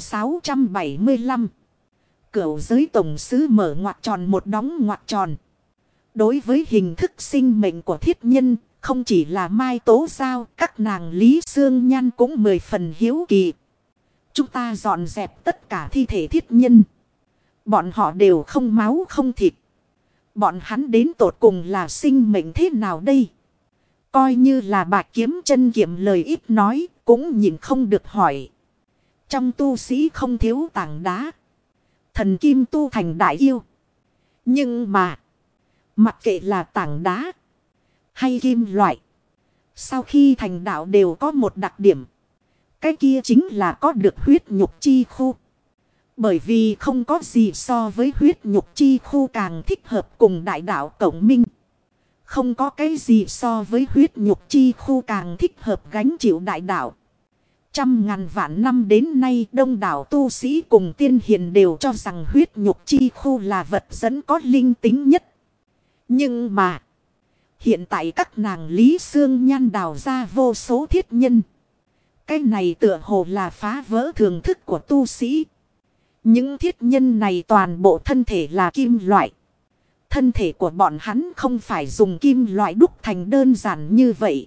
1675. Cửu giới tổng sứ mở ngoặc tròn một đóng ngoặc tròn. Đối với hình thức sinh mệnh của thiết nhân, không chỉ là Mai Tố Giao, các nàng Lý Sương Nhan cũng 10 phần hiếu kỳ. Chúng ta dọn dẹp tất cả thi thể thiết nhân. Bọn họ đều không máu không thịt. Bọn hắn đến tột cùng là sinh mệnh thế nào đây? Coi như là Bạch Kiếm Chân kiệm lời ít nói, cũng nhìn không được hỏi. Trong tu sĩ không thiếu tảng đá. Thần kim tu thành đại yêu. Nhưng mà, mặc kệ là tảng đá hay kim loại, sau khi thành đạo đều có một đặc điểm. Cái kia chính là có được huyết nhục chi khu. Bởi vì không có gì so với huyết nhục chi khu càng thích hợp cùng đại đạo cộng minh. Không có cái gì so với huyết nhục chi khu càng thích hợp gánh chịu đại đạo. Trăm ngàn vạn năm đến nay đông đảo tu sĩ cùng tiên hiền đều cho rằng huyết nhục chi khu là vật dẫn có linh tính nhất. Nhưng mà, hiện tại các nàng Lý Sương Nhan đào ra vô số thiết nhân. Cái này tựa hồ là phá vỡ thường thức của tu sĩ. Những thiết nhân này toàn bộ thân thể là kim loại. Thân thể của bọn hắn không phải dùng kim loại đúc thành đơn giản như vậy,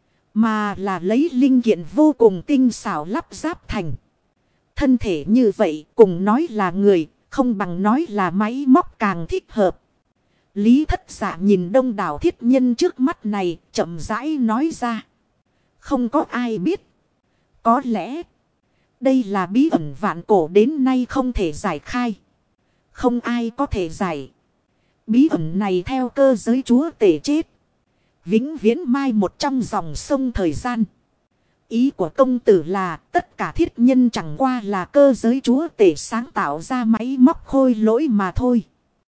mà là lấy linh kiện vô cùng tinh xảo lắp ráp thành. Thân thể như vậy cùng nói là người, không bằng nói là máy móc càng thích hợp. Lý Thất Dạ nhìn đông đảo thiết nhân trước mắt này, chậm rãi nói ra. Không có ai biết. Có lẽ, đây là bí ẩn vạn cổ đến nay không thể giải khai. Không ai có thể giải. Bí ẩn này theo cơ giới chúa tể chết, vĩnh viễn mai một trong dòng sông thời gian. Ý của công tử là tất cả thiết nhân chẳng qua là cơ giới chúa tể sáng tạo ra máy móc khôi lỗi mà thôi.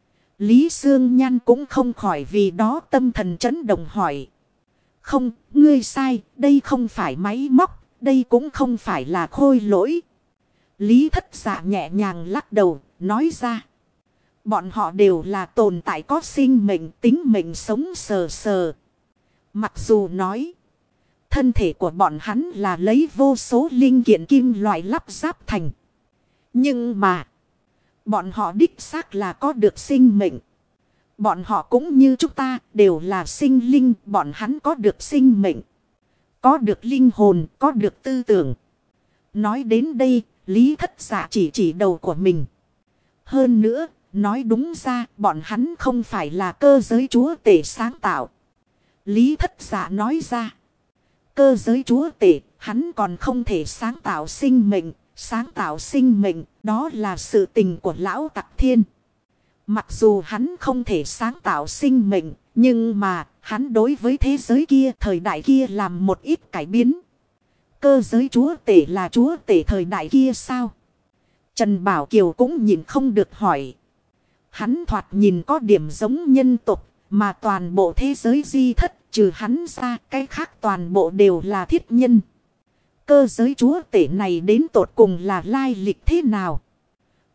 Lý Sương Nhan cũng không khỏi vì đó tâm thần chấn động hỏi. Không, ngươi sai, đây không phải máy móc, đây cũng không phải là khôi lỗi. Lý Thất Dạ nhẹ nhàng lắc đầu, nói ra. Bọn họ đều là tồn tại có sinh mệnh, tính mệnh sống sờ sờ. Mặc dù nói, thân thể của bọn hắn là lấy vô số linh kiện kim loại lắp ráp thành. Nhưng mà, bọn họ đích xác là có được sinh mệnh. Bọn họ cũng như chúng ta đều là sinh linh, bọn hắn có được sinh mệnh. Có được linh hồn, có được tư tưởng. Nói đến đây, Lý Thất Dạ chỉ đầu của mình. Hơn nữa, nói đúng ra, bọn hắn không phải là cơ giới chúa tể sáng tạo. Lý Thất Dạ nói ra. Cơ giới chúa tể, hắn còn không thể sáng tạo sinh mệnh. Sáng tạo sinh mệnh, đó là sự tình của lão Tặc Thiên. Mặc dù hắn không thể sáng tạo sinh mệnh, nhưng mà hắn đối với thế giới kia, thời đại kia làm một ít cải biến. Cơ giới chúa tể là chúa tể thời đại kia sao? Trần Bảo Kiều cũng nhìn không được hỏi. Hắn thoạt nhìn có điểm giống nhân tục, mà toàn bộ thế giới di thất, trừ hắn ra, cái khác toàn bộ đều là thiết nhân. Cơ giới chúa tể này đến tột cùng là lai lịch thế nào?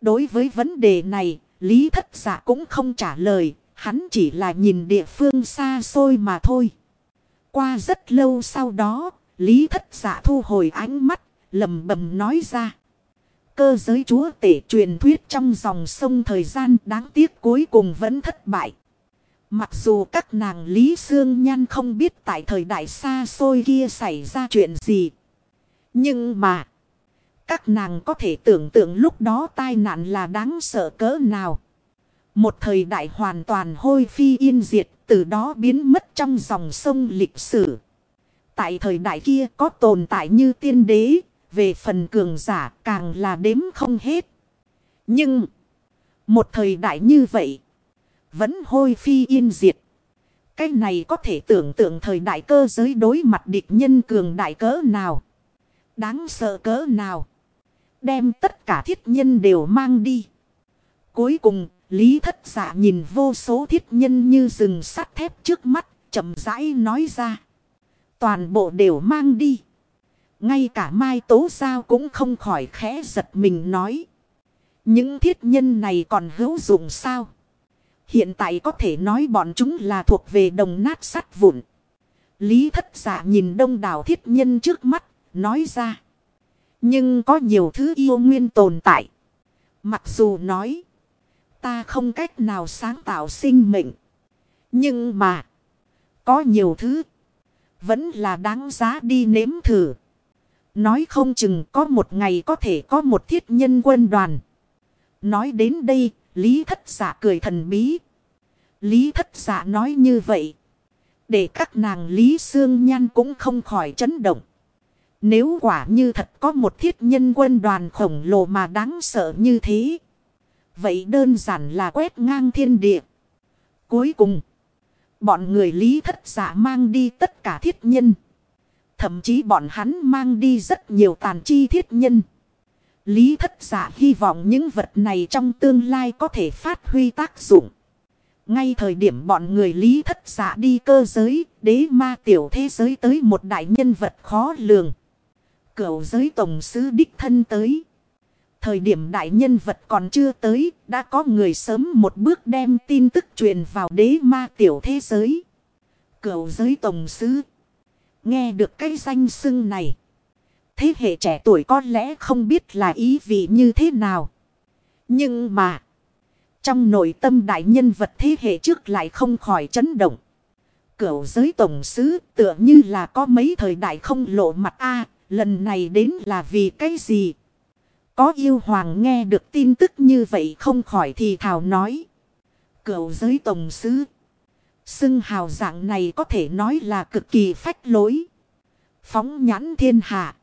Đối với vấn đề này, Lý Thất Dạ cũng không trả lời, hắn chỉ là nhìn địa phương xa xôi mà thôi. Qua rất lâu sau đó, Lý Thất Dạ thu hồi ánh mắt, lẩm bẩm nói ra. Cơ giới chúa tể truyền thuyết trong dòng sông thời gian đáng tiếc cuối cùng vẫn thất bại. Mặc dù các nàng Lý Sương Nhan không biết tại thời đại xa xôi kia xảy ra chuyện gì. Nhưng mà, các nàng có thể tưởng tượng lúc đó tai nạn là đáng sợ cỡ nào. Một thời đại hoàn toàn hôi phi yên diệt, từ đó biến mất trong dòng sông lịch sử. Tại thời đại kia có tồn tại như tiên đế, về phần cường giả càng là đếm không hết. Nhưng, một thời đại như vậy, vẫn hôi phi yên diệt. Cái này có thể tưởng tượng thời đại cơ giới đối mặt địch nhân cường đại cỡ nào. Đáng sợ cỡ nào. Đem tất cả thiết nhân đều mang đi. Cuối cùng, Lý Thất Dạ nhìn vô số thiết nhân như rừng sắt thép trước mắt, chậm rãi nói ra. Toàn bộ đều mang đi. Ngay cả Mai Tố Giao cũng không khỏi khẽ giật mình nói. Những thiết nhân này còn hữu dụng sao? Hiện tại có thể nói bọn chúng là thuộc về đồng nát sắt vụn. Lý Thất Dạ nhìn đông đảo thiết nhân trước mắt, nói ra. Nhưng có nhiều thứ yêu nguyên tồn tại. Mặc dù nói, ta không cách nào sáng tạo sinh mệnh. Nhưng mà, có nhiều thứ, vẫn là đáng giá đi nếm thử. Nói không chừng có một ngày có thể có một thiết nhân quân đoàn. Nói đến đây, Lý Thất Dạ cười thần bí. Lý Thất Dạ nói như vậy, để các nàng Lý Sương Nhan cũng không khỏi chấn động. Nếu quả như thật có một thiết nhân quân đoàn khổng lồ mà đáng sợ như thế, vậy đơn giản là quét ngang thiên địa. Cuối cùng, bọn người Lý Thất Dạ mang đi tất cả thiết nhân. Thậm chí bọn hắn mang đi rất nhiều tàn chi thiết nhân. Lý Thất Dạ hy vọng những vật này trong tương lai có thể phát huy tác dụng. Ngay thời điểm bọn người Lý Thất Dạ đi cơ giới, đế ma tiểu thế giới tới một đại nhân vật khó lường. Cửu giới tổng sứ đích thân tới. Thời điểm đại nhân vật còn chưa tới, đã có người sớm một bước đem tin tức truyền vào đế ma tiểu thế giới. Cửu giới tổng sứ. Nghe được cái danh xưng này, thế hệ trẻ tuổi có lẽ không biết là ý vị như thế nào. Nhưng mà, trong nội tâm đại nhân vật thế hệ trước lại không khỏi chấn động. Cửu giới tổng sứ tựa như là có mấy thời đại không lộ mặt a, lần này đến là vì cái gì? Có yêu hoàng nghe được tin tức như vậy không khỏi thì thào nói. Cửu giới tổng sứ. Xưng hào dạng này có thể nói là cực kỳ phách lối. Phóng nhãn thiên hạ.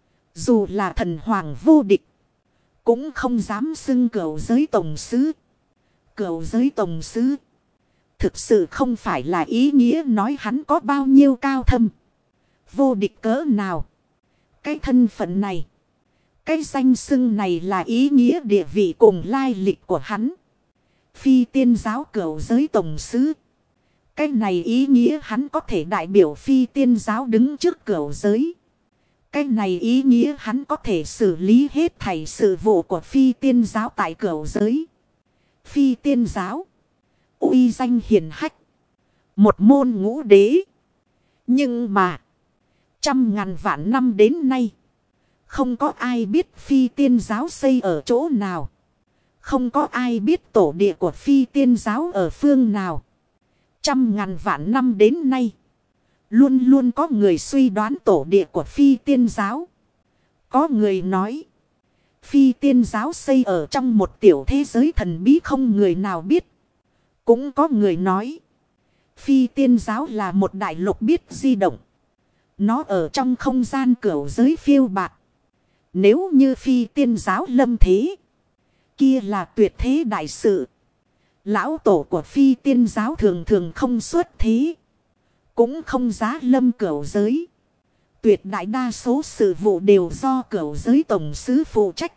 Dù là thần hoàng vô địch, cũng không dám xưng cửu giới tổng sứ. Cửu giới tổng sứ. Thực sự không phải là ý nghĩa nói hắn có bao nhiêu cao thâm. Vô địch cỡ nào. Cái thân phận này, cái danh xưng này là ý nghĩa địa vị cùng lai lịch của hắn. Phi tiên giáo cửu giới tổng sứ. Cái này ý nghĩa hắn có thể đại biểu phi tiên giáo đứng trước cửu giới. Cái này ý nghĩa hắn có thể xử lý hết thảy sự vụ của phi tiên giáo tại cửu giới. Phi tiên giáo, uy danh hiền hách, một môn ngũ đế. Nhưng mà, trăm ngàn vạn năm đến nay, không có ai biết phi tiên giáo xây ở chỗ nào. Không có ai biết tổ địa của phi tiên giáo ở phương nào. Trăm ngàn vạn năm đến nay, luôn luôn có người suy đoán tổ địa của phi tiên giáo. Có người nói, phi tiên giáo xây ở trong một tiểu thế giới thần bí không người nào biết. Cũng có người nói, phi tiên giáo là một đại lục biết di động. Nó ở trong không gian cửu giới phiêu bạt. Nếu như phi tiên giáo lâm thế, kia là tuyệt thế đại sự. Lão tổ của phi tiên giáo thường thường không xuất thế, cũng không giá lâm cửu giới. Tuyệt đại đa số sự vụ đều do cửu giới tổng sứ phụ trách.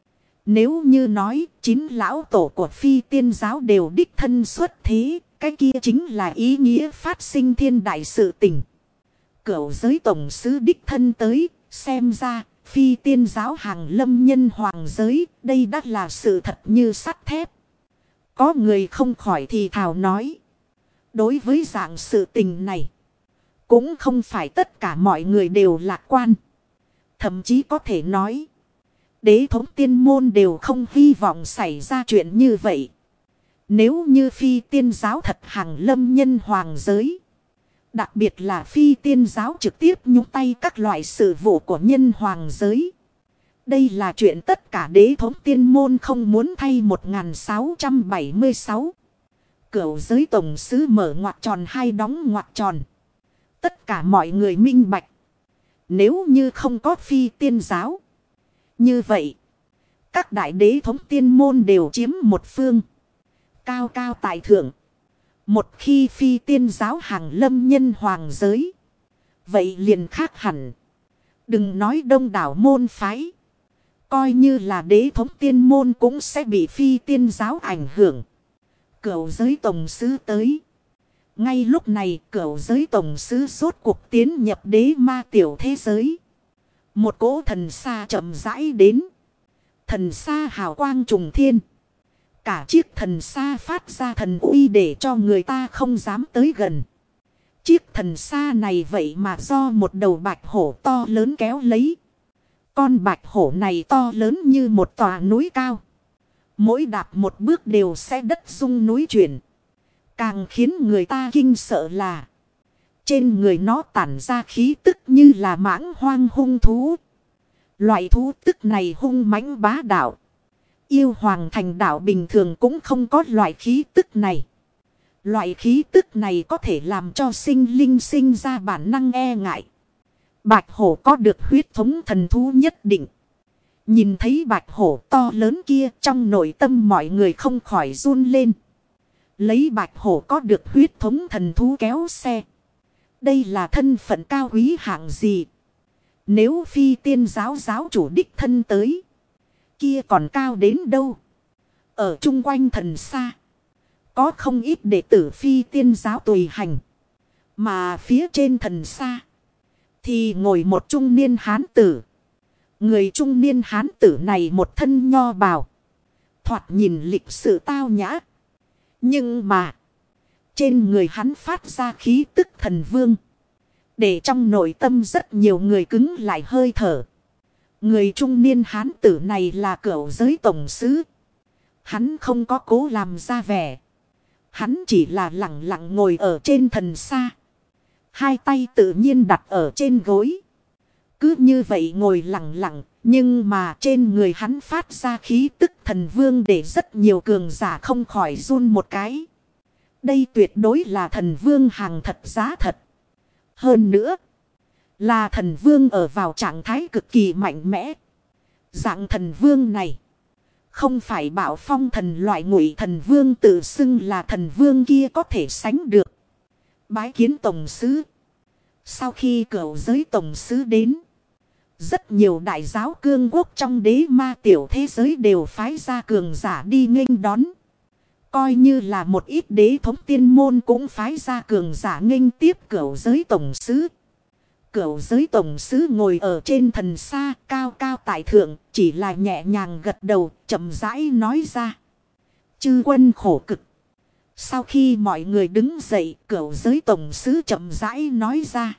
Nếu như nói 9 lão tổ của phi tiên giáo đều đích thân xuất thế, cái kia chính là ý nghĩa phát sinh thiên đại sự tình. Cửu giới tổng sứ đích thân tới, xem ra phi tiên giáo hàng lâm nhân hoàng giới, đây đã là sự thật như sắt thép. Có người không khỏi thì thào nói. Đối với dạng sự tình này, cũng không phải tất cả mọi người đều lạc quan. Thậm chí có thể nói, đế thống tiên môn đều không hy vọng xảy ra chuyện như vậy. Nếu như phi tiên giáo thật hàng lâm nhân hoàng giới, đặc biệt là phi tiên giáo trực tiếp nhúng tay các loại sự vụ của nhân hoàng giới, đây là chuyện tất cả đế thống tiên môn không muốn thay. 1676 Cửu giới tổng sứ mở ngoặc tròn hay đóng ngoặc tròn. Tất cả mọi người minh bạch. Nếu như không có phi tiên giáo, như vậy các đại đế thống tiên môn đều chiếm một phương. Cao cao tại thượng. Một khi phi tiên giáo hàng lâm nhân hoàng giới, vậy liền khác hẳn. Đừng nói đông đảo môn phái, coi như là đế thống tiên môn cũng sẽ bị phi tiên giáo ảnh hưởng. Cửu giới tổng sứ tới. Ngay lúc này cửu giới tổng sứ rốt cuộc tiến nhập đế ma tiểu thế giới. Một cỗ thần xa chậm rãi đến. Thần xa hào quang trùng thiên. Cả chiếc thần xa phát ra thần uy để cho người ta không dám tới gần. Chiếc thần xa này vậy mà do một đầu bạch hổ to lớn kéo lấy. Con bạch hổ này to lớn như một tòa núi cao. Mỗi đạp một bước đều sẽ đất rung núi chuyển. Càng khiến người ta kinh sợ là trên người nó tản ra khí tức như là mãng hoang hung thú. Loại thú tức này hung mãnh bá đạo. Yêu hoàng thành đạo bình thường cũng không có loại khí tức này. Loại khí tức này có thể làm cho sinh linh sinh ra bản năng e ngại. Bạch hổ có được huyết thống thần thú nhất định. Nhìn thấy bạch hổ to lớn kia, trong nội tâm mọi người không khỏi run lên. Lấy bạch hổ có được huyết thống thần thú kéo xe. Đây là thân phận cao quý hạng gì? Nếu phi tiên giáo giáo chủ đích thân tới, kia còn cao đến đâu? Ở chung quanh thần xa, có không ít đệ tử phi tiên giáo tùy hành. Mà phía trên thần xa thì ngồi một trung niên hán tử. Người trung niên hán tử này một thân nho bào, thoạt nhìn lịch sự tao nhã. Nhưng mà trên người hắn phát ra khí tức thần vương, để trong nội tâm rất nhiều người cứng lại hơi thở. Người trung niên hán tử này là cửu giới tổng sứ. Hắn không có cố làm ra vẻ. Hắn chỉ là lặng lặng ngồi ở trên thần xa. Hai tay tự nhiên đặt ở trên gối. Cứ như vậy ngồi lặng lặng. Nhưng mà trên người hắn phát ra khí tức thần vương để rất nhiều cường giả không khỏi run một cái. Đây tuyệt đối là thần vương hàng thật giá thật. Hơn nữa, là thần vương ở vào trạng thái cực kỳ mạnh mẽ. Dạng thần vương này, không phải Bảo Phong thần loại Ngụy thần vương tự xưng là thần vương kia có thể sánh được. Bái kiến tổng sứ. Sau khi cửu giới tổng sứ đến, rất nhiều đại giáo cương quốc trong đế ma tiểu thế giới đều phái ra cường giả đi nghênh đón. Coi như là một ít đế thống tiên môn cũng phái ra cường giả nghênh tiếp cửu giới tổng sứ. Cửu giới tổng sứ ngồi ở trên thần xa cao cao tại thượng, chỉ là nhẹ nhàng gật đầu, chậm rãi nói ra. Chư quân khổ cực. Sau khi mọi người đứng dậy, cửu giới tổng sứ chậm rãi nói ra.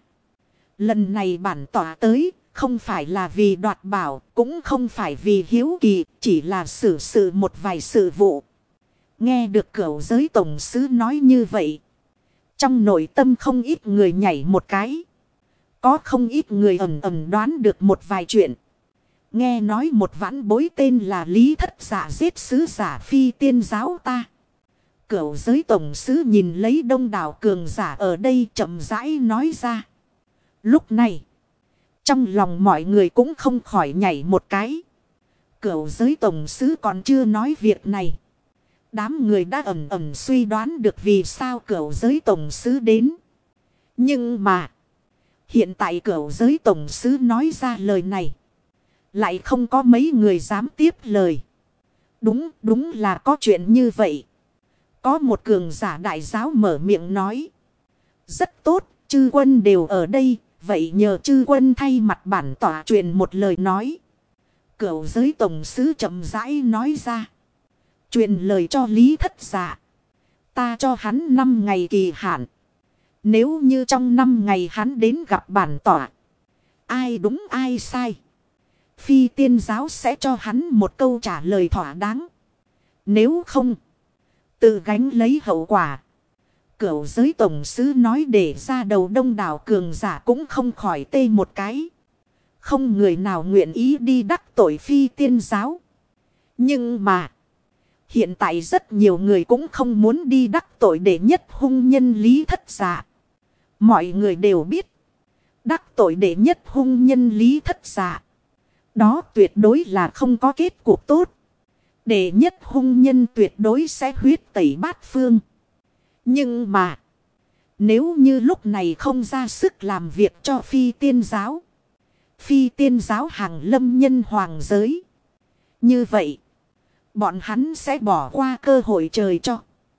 Lần này bản tỏa tới, không phải là vì đoạt bảo, cũng không phải vì hiếu kỳ, chỉ là xử sự một vài sự vụ. Nghe được cửu giới tổng sứ nói như vậy, trong nội tâm không ít người nhảy một cái. Có không ít người ẩn ẩn đoán được một vài chuyện. Nghe nói một vãn bối tên là Lý Thất Giả giết sứ giả phi tiên giáo ta. Cửu giới tổng sứ nhìn lấy đông đảo cường giả ở đây chậm rãi nói ra. Lúc này, trong lòng mọi người cũng không khỏi nhảy một cái. Cửu giới tổng sứ còn chưa nói việc này. Đám người đã ẩn ẩn suy đoán được vì sao cửu giới tổng sứ đến. Nhưng mà, hiện tại cửu giới tổng sứ nói ra lời này, lại không có mấy người dám tiếp lời. Đúng là có chuyện như vậy. Có một cường giả đại giáo mở miệng nói. Rất tốt, chư quân đều ở đây, Vậy nhờ chư quân thay mặt bản tỏa truyền một lời nói. Cửu giới tổng sứ chậm rãi nói ra. Truyền lời cho Lý Thất Dạ. Ta cho hắn 5 ngày kỳ hạn. Nếu như trong 5 ngày hắn đến gặp bản tỏa. Ai đúng ai sai. Phi tiên giáo sẽ cho hắn một câu trả lời thỏa đáng. Nếu không, tự gánh lấy hậu quả. Cửu giới tổng sứ nói để ra đầu đông đảo cường giả cũng không khỏi tê một cái. Không người nào nguyện ý đi đắc tội phi tiên giáo. Nhưng mà, hiện tại rất nhiều người cũng không muốn đi đắc tội đệ nhất hung nhân Lý Thất Dạ. Mọi người đều biết, đắc tội đệ nhất hung nhân Lý Thất Dạ. Đó tuyệt đối là không có kết cục tốt. Đệ nhất hung nhân tuyệt đối sẽ huyết tẩy bát phương. Nhưng mà, nếu như lúc này không ra sức làm việc cho phi tiên giáo. Phi tiên giáo hàng lâm nhân hoàng giới. Như vậy, bọn hắn sẽ bỏ qua cơ hội trời cho.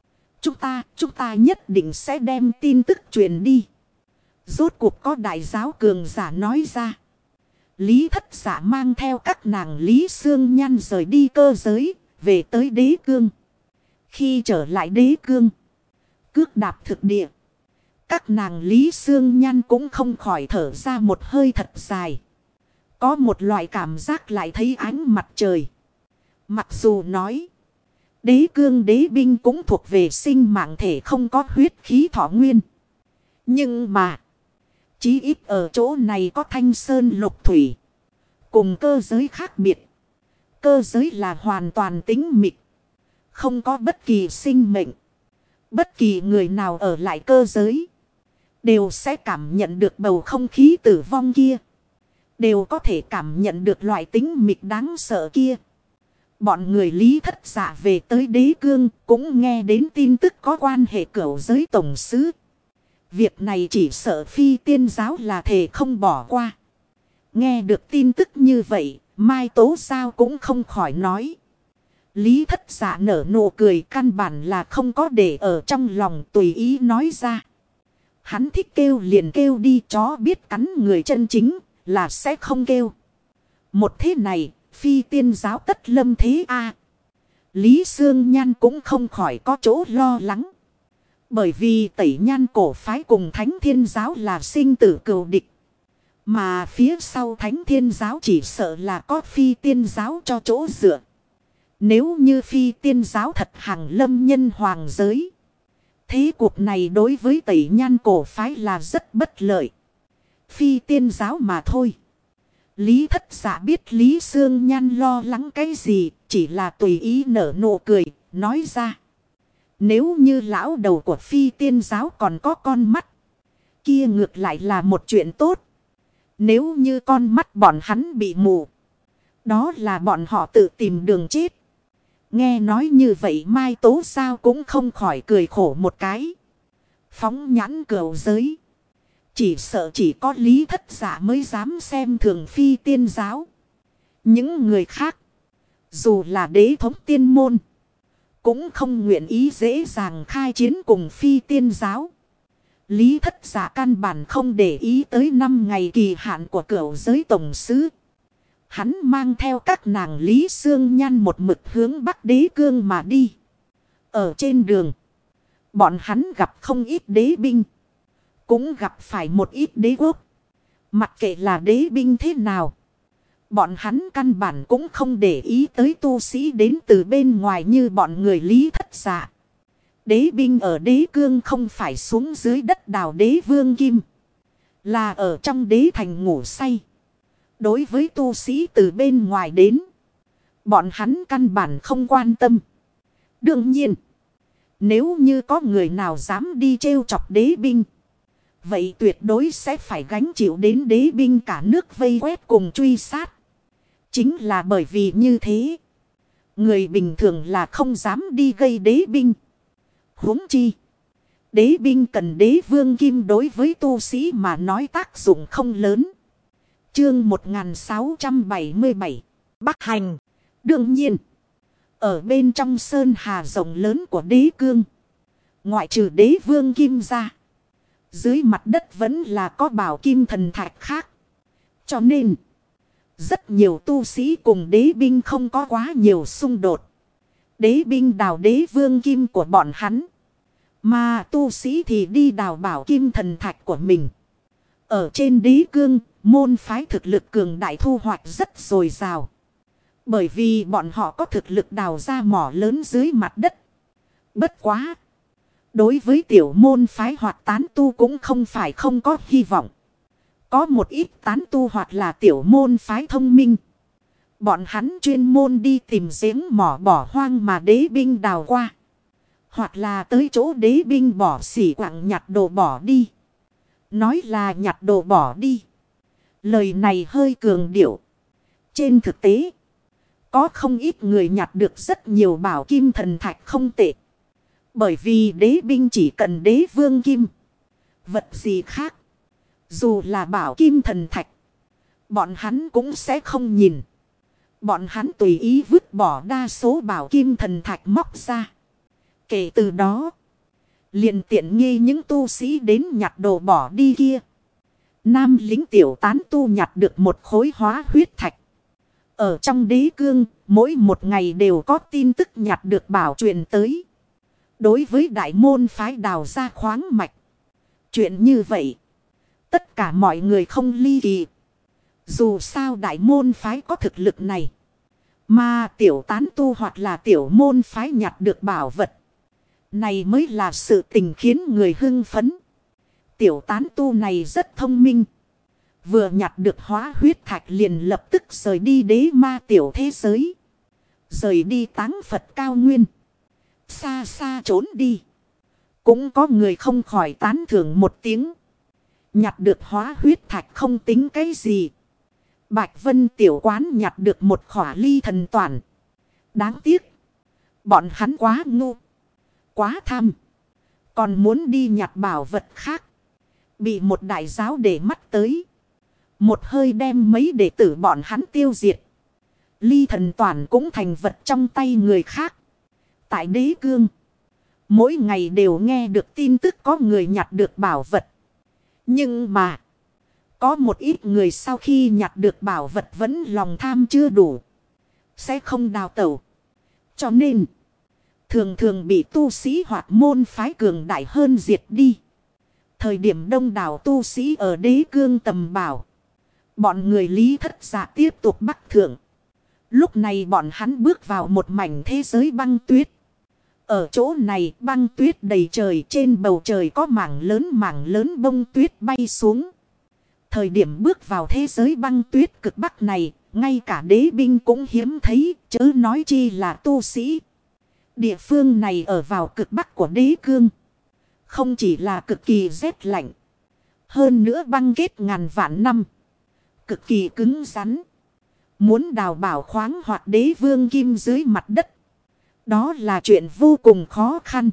Chúng ta nhất định sẽ đem tin tức truyền đi. Rốt cuộc có đại giáo cường giả nói ra. Lý Thất Dạ mang theo các nàng Lý Xương Nhan rời đi cơ giới, về tới đế cương. Khi trở lại đế cương, cước đạp thực địa, các nàng Lý Xương Nhan cũng không khỏi thở ra một hơi thật dài. Có một loại cảm giác lại thấy ánh mặt trời. Mặc dù nói, đế cương đế binh cũng thuộc về sinh mạng thể không có huyết khí thọ nguyên. Nhưng mà, chí ít ở chỗ này có thanh sơn lục thủy. Cùng cơ giới khác biệt. Cơ giới là hoàn toàn tĩnh mịch. Không có bất kỳ sinh mệnh. Bất kỳ người nào ở lại cơ giới. Đều sẽ cảm nhận được bầu không khí tử vong kia. Đều có thể cảm nhận được loại tĩnh mịch đáng sợ kia. Bọn người Lý Thất Dạ về tới đế cương cũng nghe đến tin tức có quan hệ cửu giới tổng sứ. Việc này chỉ sợ phi tiên giáo là thể không bỏ qua. Nghe được tin tức như vậy, Mai Tố Sao cũng không khỏi nói. Lý Thất Dạ nở nụ cười căn bản là không có để ở trong lòng tùy ý nói ra. Hắn thích kêu liền kêu đi, chó biết cắn người chân chính là sẽ không kêu. Một thế này, phi tiên giáo tất lâm thế a. Lý Xương Nhan cũng không khỏi có chỗ lo lắng. Bởi vì Tẩy Nhan cổ phái cùng Thánh Thiên giáo là sinh tử cừu địch. Mà phía sau Thánh Thiên giáo chỉ sợ là có phi tiên giáo cho chỗ dựa. Nếu như phi tiên giáo thật hàng lâm nhân hoàng giới. Thế cuộc này đối với Tẩy Nhan cổ phái là rất bất lợi. Phi tiên giáo mà thôi. Lý Thất Dạ biết Lý Xương Nhan lo lắng cái gì, chỉ là tùy ý nở nụ cười, nói ra. Nếu như lão đầu của phi tiên giáo còn có con mắt, kia ngược lại là một chuyện tốt. Nếu như con mắt bọn hắn bị mù, đó là bọn họ tự tìm đường chết. Nghe nói như vậy Mai Tố Sao cũng không khỏi cười khổ một cái. Phóng nhãn cửu giới, chỉ sợ chỉ có Lý Thất Dạ mới dám xem thường phi tiên giáo. Những người khác, dù là đế thống tiên môn, cũng không nguyện ý dễ dàng khai chiến cùng phi tiên giáo. Lý Thất Dạ căn bản không để ý tới 5 ngày kỳ hạn của cửu giới tổng sứ. Hắn mang theo các nàng Lý Xương Nhan một mực hướng Bắc đế cương mà đi. Ở trên đường, bọn hắn gặp không ít đế binh. Cũng gặp phải một ít đế quốc. Mặc kệ là đế binh thế nào, bọn hắn căn bản cũng không để ý tới tu sĩ đến từ bên ngoài như bọn người Lý Thất Dạ. Đế binh ở đế cương không phải xuống dưới đất đào đế vương kim, là ở trong đế thành ngủ say. Đối với tu sĩ từ bên ngoài đến, bọn hắn căn bản không quan tâm. Đương nhiên, nếu như có người nào dám đi trêu chọc đế binh, vậy tuyệt đối sẽ phải gánh chịu đến đế binh cả nước vây quét cùng truy sát. Chính là bởi vì như thế, người bình thường là không dám đi gây đế binh. Huống chi, đế binh cần đế vương kim đối với tu sĩ mà nói tác dụng không lớn. Chương 1677 Bắc Hành. Đương nhiên, ở bên trong sơn hà rộng lớn của đế cương, ngoại trừ đế vương kim ra, Dưới mặt đất vẫn là có bảo kim thần thạch khác. Cho nên, rất nhiều tu sĩ cùng đế binh không có quá nhiều xung đột. Đế binh đào đế vương kim của bọn hắn. Mà tu sĩ thì đi đào bảo kim thần thạch của mình. Ở trên đế cương, môn phái thực lực cường đại thu hoạch rất dồi dào. Bởi vì bọn họ có thực lực đào ra mỏ lớn dưới mặt đất. Bất quá. Đối với tiểu môn phái hoặc tán tu cũng không phải không có hy vọng. Có một ít tán tu hoặc là tiểu môn phái thông minh. Bọn hắn chuyên môn đi tìm giếng mỏ bỏ hoang mà đế binh đào qua. Hoặc là tới chỗ đế binh bỏ xỉ quặng nhặt đồ bỏ đi. Nói là nhặt đồ bỏ đi. Lời này hơi cường điệu. Trên thực tế, có không ít người nhặt được rất nhiều bảo kim thần thạch không tệ. Bởi vì đế binh chỉ cần đế vương kim. Vật gì khác. Dù là bảo kim thần thạch. Bọn hắn cũng sẽ không nhìn. Bọn hắn tùy ý vứt bỏ đa số bảo kim thần thạch móc ra. Kể từ đó. Liền tiện nghi những tu sĩ đến nhặt đồ bỏ đi kia. Nam lính tiểu tán tu nhặt được một khối hóa huyết thạch. Ở trong đế cương, mỗi một ngày đều có tin tức nhặt được bảo truyền tới. Đối với đại môn phái đào ra khoáng mạch. Chuyện như vậy, tất cả mọi người không ly kỳ. Dù sao đại môn phái có thực lực này. Mà tiểu tán tu hoặc là tiểu môn phái nhặt được bảo vật. Này mới là sự tình khiến người hưng phấn. Tiểu tán tu này rất thông minh. Vừa nhặt được hóa huyết thạch liền lập tức rời đi đế ma tiểu thế giới. Rời đi táng Phật cao nguyên. Xa xa trốn đi. Cũng có người không khỏi tán thưởng một tiếng. Nhặt được hóa huyết thạch không tính cái gì. Bạch Vân tiểu quán nhặt được một khỏa ly thần toàn. Đáng tiếc. Bọn hắn quá ngu. Quá tham. Còn muốn đi nhặt bảo vật khác. Bị một đại giáo để mắt tới. Một hơi đem mấy đệ tử bọn hắn tiêu diệt. Ly thần toàn cũng thành vật trong tay người khác. Tại đế cương. Mỗi ngày đều nghe được tin tức có người nhặt được bảo vật. Nhưng mà. Có một ít người sau khi nhặt được bảo vật vẫn lòng tham chưa đủ. Sẽ không đào tẩu. Cho nên. Thường thường bị tu sĩ hoặc môn phái cường đại hơn diệt đi. Thời điểm đông đảo tu sĩ ở đế cương tầm bảo. Bọn người Lý Thất Dạ tiếp tục bắc thượng. Lúc này bọn hắn bước vào một mảnh thế giới băng tuyết. Ở chỗ này băng tuyết đầy trời, trên bầu trời có mảng lớn bông tuyết bay xuống. Thời điểm bước vào thế giới băng tuyết cực bắc này, ngay cả đế binh cũng hiếm thấy, chớ nói chi là tu sĩ. Địa phương này ở vào cực bắc của đế cương. Không chỉ là cực kỳ rét lạnh. Hơn nữa băng kết ngàn vạn năm. Cực kỳ cứng rắn. Muốn đào bảo khoáng hoặc đế vương kim dưới mặt đất. Đó là chuyện vô cùng khó khăn.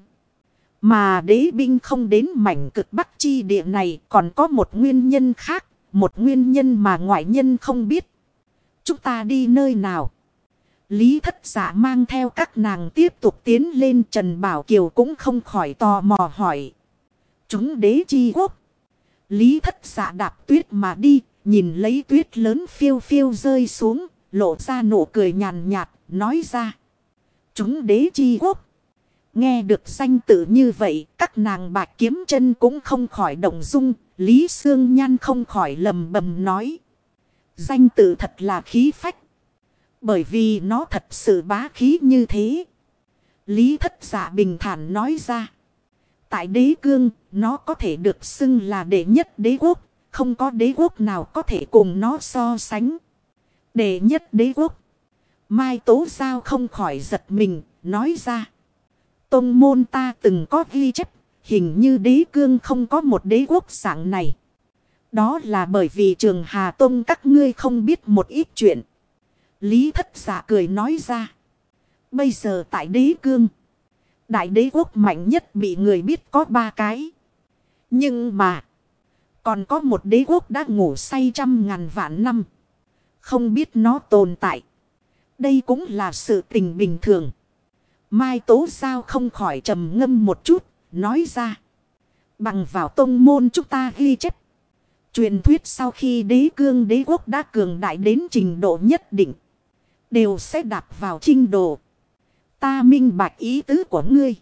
Mà đế binh không đến mảnh cực bắc chi địa này còn có một nguyên nhân khác. Một nguyên nhân mà ngoại nhân không biết. Chúng ta đi nơi nào? Lý Thất Dạ mang theo các nàng tiếp tục tiến lên. Trần Bảo Kiều cũng không khỏi tò mò hỏi. Chúng đế chi quốc. Lý Thất Dạ đạp tuyết mà đi. Nhìn lấy tuyết lớn phiêu phiêu rơi xuống. Lộ ra nụ cười nhàn nhạt. Nói ra. Chúng đế chi quốc. Nghe được danh tự như vậy. Các nàng bạch kiếm chân cũng không khỏi động dung. Lý Sương Nhan không khỏi lầm bầm nói. Danh tự thật là khí phách. Bởi vì nó thật sự bá khí như thế. Lý Thất Dạ bình thản nói ra. Tại đế cương, nó có thể được xưng là đệ nhất đế quốc. Không có đế quốc nào có thể cùng nó so sánh. Đệ nhất đế quốc. Mai Tố Giao không khỏi giật mình, nói ra. Tông môn ta từng có ghi chép. Hình như đế cương không có một đế quốc dạng này. Đó là bởi vì Trường Hà Tông các ngươi không biết một ít chuyện. Lý Thất Dạ cười nói ra. Bây giờ tại đế cương. Đại đế quốc mạnh nhất bị người biết có 3 cái. Nhưng mà. Còn có một đế quốc đã ngủ say trăm ngàn vạn năm. Không biết nó tồn tại. Đây cũng là sự tình bình thường. Mai Tố Giao không khỏi trầm ngâm một chút. Nói ra. Bằng vào tông môn chúng ta ghi chép. Truyền thuyết sau khi đế cương đế quốc đã cường đại đến trình độ nhất định. Đều sẽ đạp vào chinh đồ. Ta minh bạch ý tứ của ngươi.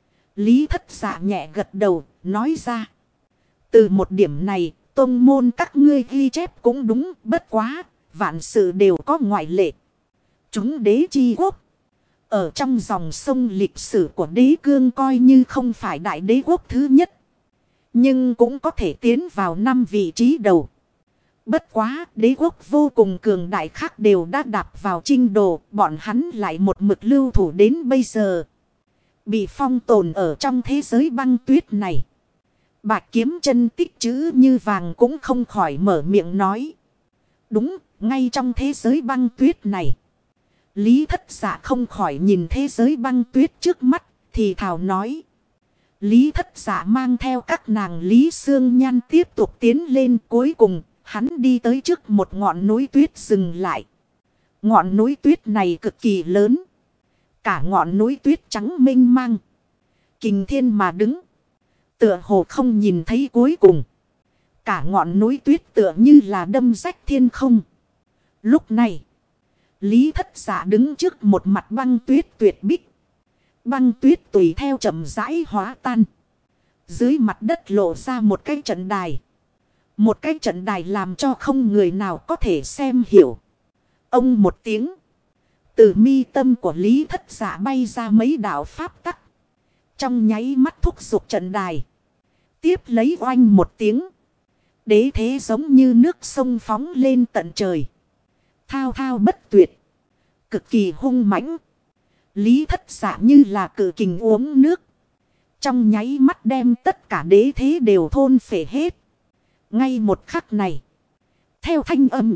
Lý Thất Dạ nhẹ gật đầu, nói ra. Từ một điểm này, tông môn các ngươi ghi chép cũng đúng, bất quá, vạn sự đều có ngoại lệ. Chúng đế chi quốc. Ở trong dòng sông lịch sử của đế cương coi như không phải đại đế quốc thứ nhất. Nhưng cũng có thể tiến vào 5 vị trí đầu. Bất quá, đế quốc vô cùng cường đại khác đều đã đạp vào chinh đồ, bọn hắn lại một mực lưu thủ đến bây giờ. Bị phong tồn ở trong thế giới băng tuyết này. Bạch Kiếm Chân tích chữ như vàng cũng không khỏi mở miệng nói. Đúng, ngay trong thế giới băng tuyết này. Lý Thất Dạ không khỏi nhìn thế giới băng tuyết trước mắt, thì thào nói. Lý Thất Dạ mang theo các nàng Lý Sương Nhan tiếp tục tiến lên, cuối cùng, hắn đi tới trước một ngọn núi tuyết dừng lại. Ngọn núi tuyết này cực kỳ lớn. Cả ngọn núi tuyết trắng mênh mang. Kình thiên mà đứng. Tựa hồ không nhìn thấy cuối cùng. Cả ngọn núi tuyết tựa như là đâm rách thiên không. Lúc này, Lý Thất Dạ đứng trước một mặt băng tuyết tuyệt bích. Băng tuyết tùy theo chậm rãi hóa tan. Dưới mặt đất lộ ra một cái trận đài. Một cái trận đài làm cho không người nào có thể xem hiểu. Ông một tiếng. Từ mi tâm của Lý Thất Dạ bay ra mấy đạo pháp tắc. Trong nháy mắt thúc giục trận đài. Tiếp lấy oanh một tiếng. Đế thế giống như nước sông phóng lên tận trời. Thao thao bất tuyệt. Cực kỳ hung mãnh. Lý Thất Dạ như là cự kình uống nước. Trong nháy mắt đem tất cả đế thế đều thôn phệ hết. Ngay một khắc này. Theo thanh âm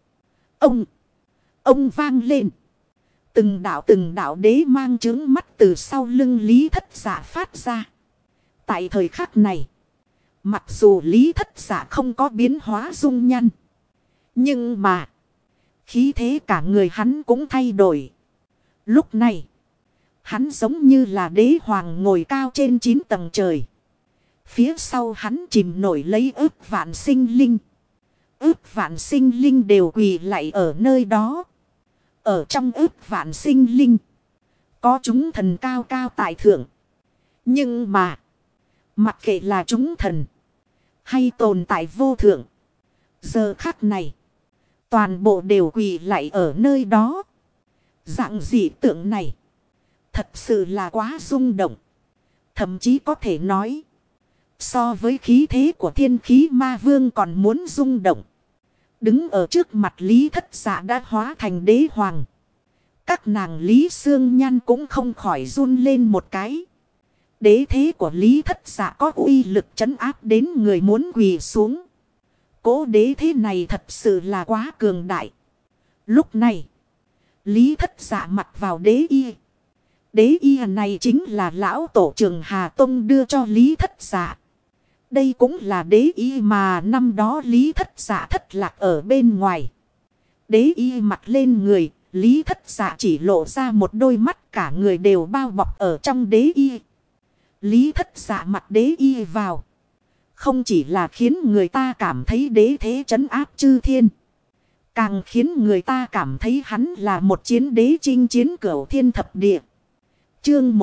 ông vang lên. Từng đạo đế mang trướng mắt từ sau lưng Lý Thất Dạ phát ra. Tại thời khắc này. Mặc dù Lý Thất Dạ không có biến hóa dung nhan. Nhưng mà. Khí thế cả người hắn cũng thay đổi. Lúc này. Hắn giống như là đế hoàng ngồi cao trên 9 tầng trời. Phía sau hắn chìm nổi lấy ức vạn sinh linh. Ức vạn sinh linh đều quỳ lạy ở nơi đó. Ở trong ức vạn sinh linh. Có chúng thần cao cao tại thượng. Nhưng mà. Mặc kệ là chúng thần. Hay tồn tại vô thượng. Giờ khắc này. Toàn bộ đều quỳ lạy ở nơi đó. Dạng dị tượng này. Thật sự là quá rung động. Thậm chí có thể nói. So với khí thế của thiên khí ma vương còn muốn rung động. Đứng ở trước mặt Lý Thất Dạ đã hóa thành đế hoàng. Các nàng Lý Sương Nhan cũng không khỏi run lên một cái. Đế thế của Lý Thất Dạ có uy lực trấn áp đến người muốn quỳ xuống. Cố đế thế này thật sự là quá cường đại. Lúc này, Lý Thất Dạ mặc vào đế y. Đế y này chính là lão tổ Trường Hà Tông đưa cho Lý Thất Dạ. Đây cũng là đế y mà năm đó Lý Thất Dạ thất lạc ở bên ngoài. Đế y mặc lên người, Lý Thất Dạ chỉ lộ ra một đôi mắt, cả người đều bao bọc ở trong đế y. Lý Thất Dạ mặc đế y vào. Không chỉ là khiến người ta cảm thấy đế thế trấn áp chư thiên. Càng khiến người ta cảm thấy hắn là một chiến đế chinh chiến cửu thiên thập địa. Chương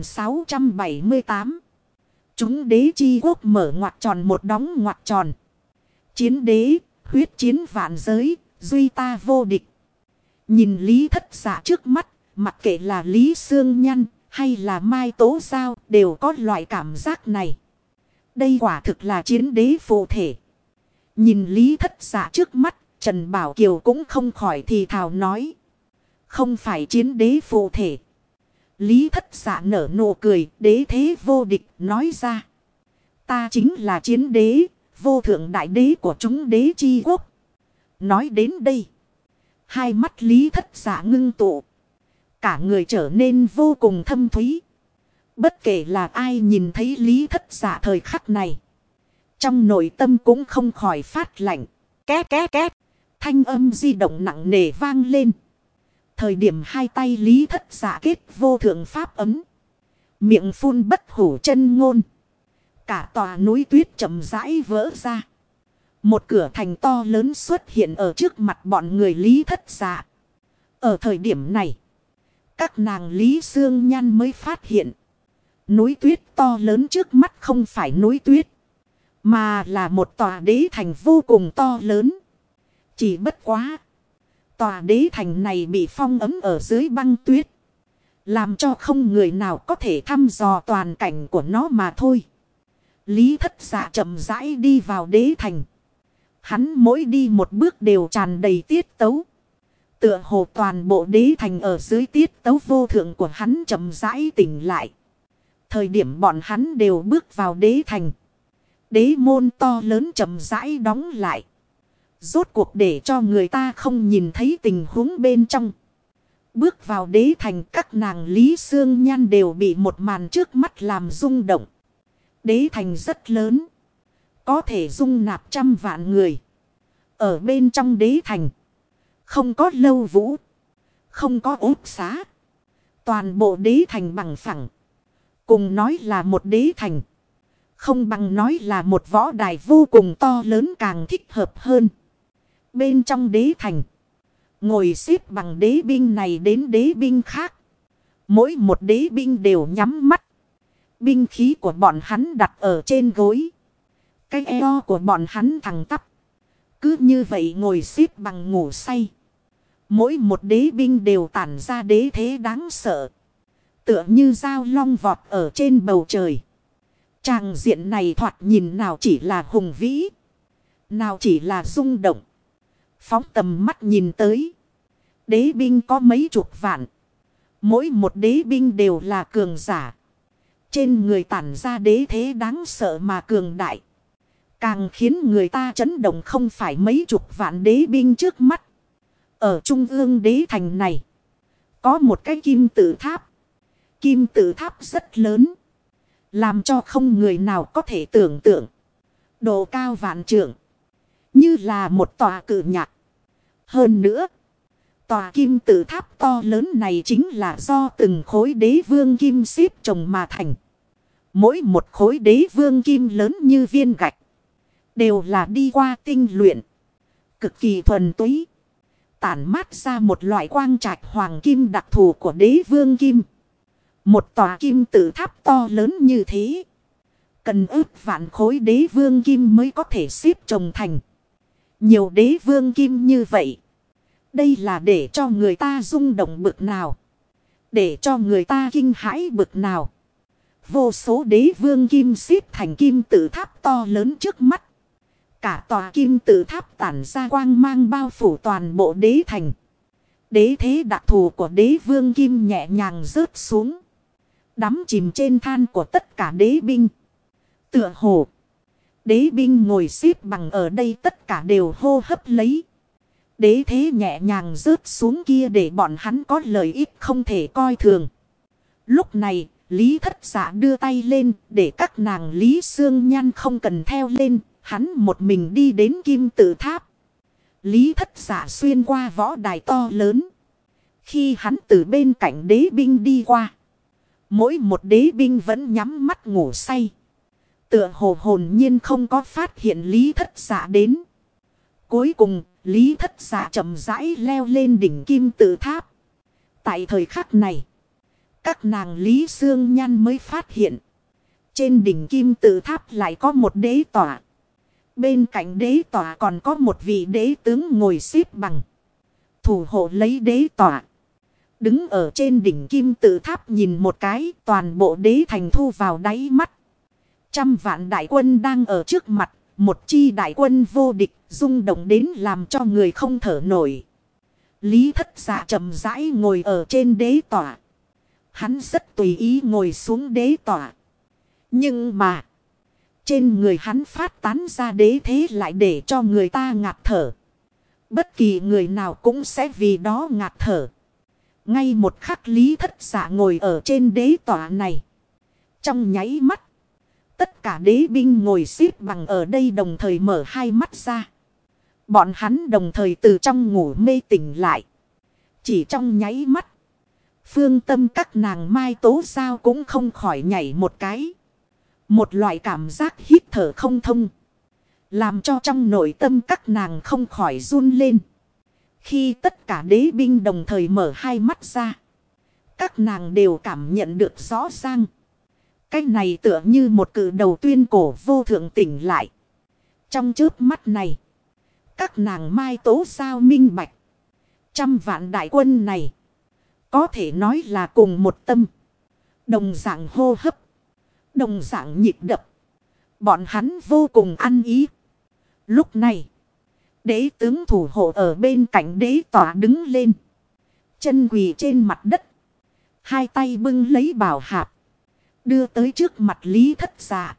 1678. Chúng đế chi quốc mở ngoặc tròn một đóng ngoặc tròn. Chiến đế, huyết chiến vạn giới, duy ta vô địch. Nhìn Lý Thất Dạ trước mắt, mặc kệ là Lý Sương Nhan hay là Mai Tố Giao đều có loại cảm giác này. Đây quả thực là chiến đế phụ thể. Nhìn Lý Thất Dạ trước mắt, Trần Bảo Kiều cũng không khỏi thì thào nói. Không phải chiến đế phụ thể. Lý Thất Dạ nở nụ cười, đế thế vô địch, nói ra. Ta chính là chiến đế, vô thượng đại đế của chúng đế chi quốc. Nói đến đây. Hai mắt Lý Thất Dạ ngưng tụ. Cả người trở nên vô cùng thâm thúy. Bất kể là ai nhìn thấy Lý Thất Dạ thời khắc này. Trong nội tâm cũng không khỏi phát lạnh. Két két két. Thanh âm di động nặng nề vang lên. Thời điểm hai tay Lý Thất Dạ kết vô thượng pháp ấm. Miệng phun bất hủ chân ngôn. Cả tòa núi tuyết chậm rãi vỡ ra. Một cửa thành to lớn xuất hiện ở trước mặt bọn người Lý Thất Dạ. Ở thời điểm này, các nàng Lý Xương Nhan mới phát hiện. Núi tuyết to lớn trước mắt không phải núi tuyết, mà là một tòa đế thành vô cùng to lớn. Chỉ bất quá, tòa đế thành này bị phong ấn ở dưới băng tuyết, làm cho không người nào có thể thăm dò toàn cảnh của nó mà thôi. Lý Thất Dạ chậm rãi đi vào đế thành. Hắn mỗi đi một bước đều tràn đầy tiết tấu. Tựa hồ toàn bộ đế thành ở dưới tiết tấu vô thượng của hắn chậm rãi tỉnh lại. Thời điểm bọn hắn đều bước vào đế thành, đế môn to lớn chậm rãi đóng lại. Rốt cuộc để cho người ta không nhìn thấy tình huống bên trong. Bước vào đế thành, các nàng Lý Xương Nhan đều bị một màn trước mắt làm rung động. Đế thành rất lớn, có thể dung nạp 100 vạn người. Ở bên trong đế thành, không có lâu vũ, không có ốt xá. Toàn bộ đế thành bằng phẳng. Cùng nói là một đế thành, không bằng nói là một võ đài vô cùng to lớn càng thích hợp hơn. Bên trong đế thành, ngồi xếp bằng đế binh này đến đế binh khác. Mỗi một đế binh đều nhắm mắt. Binh khí của bọn hắn đặt ở trên gối. Cái eo của bọn hắn thẳng tắp. Cứ như vậy ngồi xếp bằng ngủ say. Mỗi một đế binh đều tản ra đế thế đáng sợ. Tựa như dao long vọt ở trên bầu trời. Tràng diện này thoạt nhìn nào chỉ là hùng vĩ, nào chỉ là rung động. Phóng tầm mắt nhìn tới, đế binh có mấy chục vạn. Mỗi một đế binh đều là cường giả. Trên người tản ra đế thế đáng sợ mà cường đại. Càng khiến người ta chấn động không phải mấy chục vạn đế binh trước mắt. Ở trung ương đế thành này, có một cái kim tự tháp. Kim tự tháp rất lớn, làm cho không người nào có thể tưởng tượng. Độ cao vạn trượng, như là một tòa cự nhạc. Hơn nữa, tòa kim tự tháp to lớn này chính là do từng khối đế vương kim xếp chồng mà thành. Mỗi một khối đế vương kim lớn như viên gạch, đều là đi qua tinh luyện, cực kỳ thuần túy, tản mát ra một loại quang trạch hoàng kim đặc thù của đế vương kim. Một tòa kim tự tháp to lớn như thế, cần ước vạn khối đế vương kim mới có thể xếp chồng thành. Nhiều đế vương kim như vậy, đây là để cho người ta rung động bực nào, để cho người ta kinh hãi bực nào. Vô số đế vương kim xếp thành kim tự tháp to lớn trước mắt. Cả tòa kim tự tháp tản ra quang mang bao phủ toàn bộ đế thành. Đế thế đặc thù của đế vương kim nhẹ nhàng rớt xuống, đắm chìm trên than của tất cả đế binh. Tựa hồ, đế binh ngồi xếp bằng ở đây tất cả đều hô hấp lấy. Đế thế nhẹ nhàng rớt xuống kia để bọn hắn có lợi ích không thể coi thường. Lúc này, Lý Thất Dạ đưa tay lên để các nàng Lý Xương Nhan không cần theo lên. Hắn một mình đi đến kim tự tháp. Lý Thất Dạ xuyên qua võ đài to lớn. Khi hắn từ bên cạnh đế binh đi qua, mỗi một đế binh vẫn nhắm mắt ngủ say. Tựa hồ hồn nhiên không có phát hiện Lý Thất Dạ đến. Cuối cùng, Lý Thất Dạ chậm rãi leo lên đỉnh kim tự tháp. Tại thời khắc này, các nàng Lý Xương Nhan mới phát hiện, trên đỉnh kim tự tháp lại có một đế tọa. Bên cạnh đế tọa còn có một vị đế tướng ngồi xếp bằng, thủ hộ lấy đế tọa. Đứng ở trên đỉnh kim tự tháp nhìn một cái, toàn bộ đế thành thu vào đáy mắt. 100 vạn đại quân đang ở trước mặt, một chi đại quân vô địch, rung động đến làm cho người không thở nổi. Lý Thất Dạ chậm rãi ngồi ở trên đế tọa. Hắn rất tùy ý ngồi xuống đế tọa. Nhưng mà, trên người hắn phát tán ra đế thế lại để cho người ta ngạt thở. Bất kỳ người nào cũng sẽ vì đó ngạt thở. Ngay một khắc Lý Thất Dạ ngồi ở trên đế tọa này, trong nháy mắt, tất cả đế binh ngồi xếp bằng ở đây đồng thời mở hai mắt ra. Bọn hắn đồng thời từ trong ngủ mê tỉnh lại. Chỉ trong nháy mắt, phương tâm các nàng Mai Tố Giao cũng không khỏi nhảy một cái. Một loại cảm giác hít thở không thông. Làm cho trong nội tâm các nàng không khỏi run lên. Khi tất cả đế binh đồng thời mở hai mắt ra. Các nàng đều cảm nhận được rõ ràng. Cái này tựa như một cự đầu tuyên cổ vô thượng tỉnh lại. Trong chớp mắt này. Các nàng mai tố sao minh bạch. Trăm vạn đại quân này. Có thể nói là cùng một tâm. Đồng dạng hô hấp. Đồng dạng nhịp đập. Bọn hắn vô cùng ăn ý. Lúc này. Đế tướng thủ hộ ở bên cạnh đế tỏa đứng lên. Chân quỳ trên mặt đất. Hai tay bưng lấy bảo hạp. Đưa tới trước mặt Lý Thất Dạ.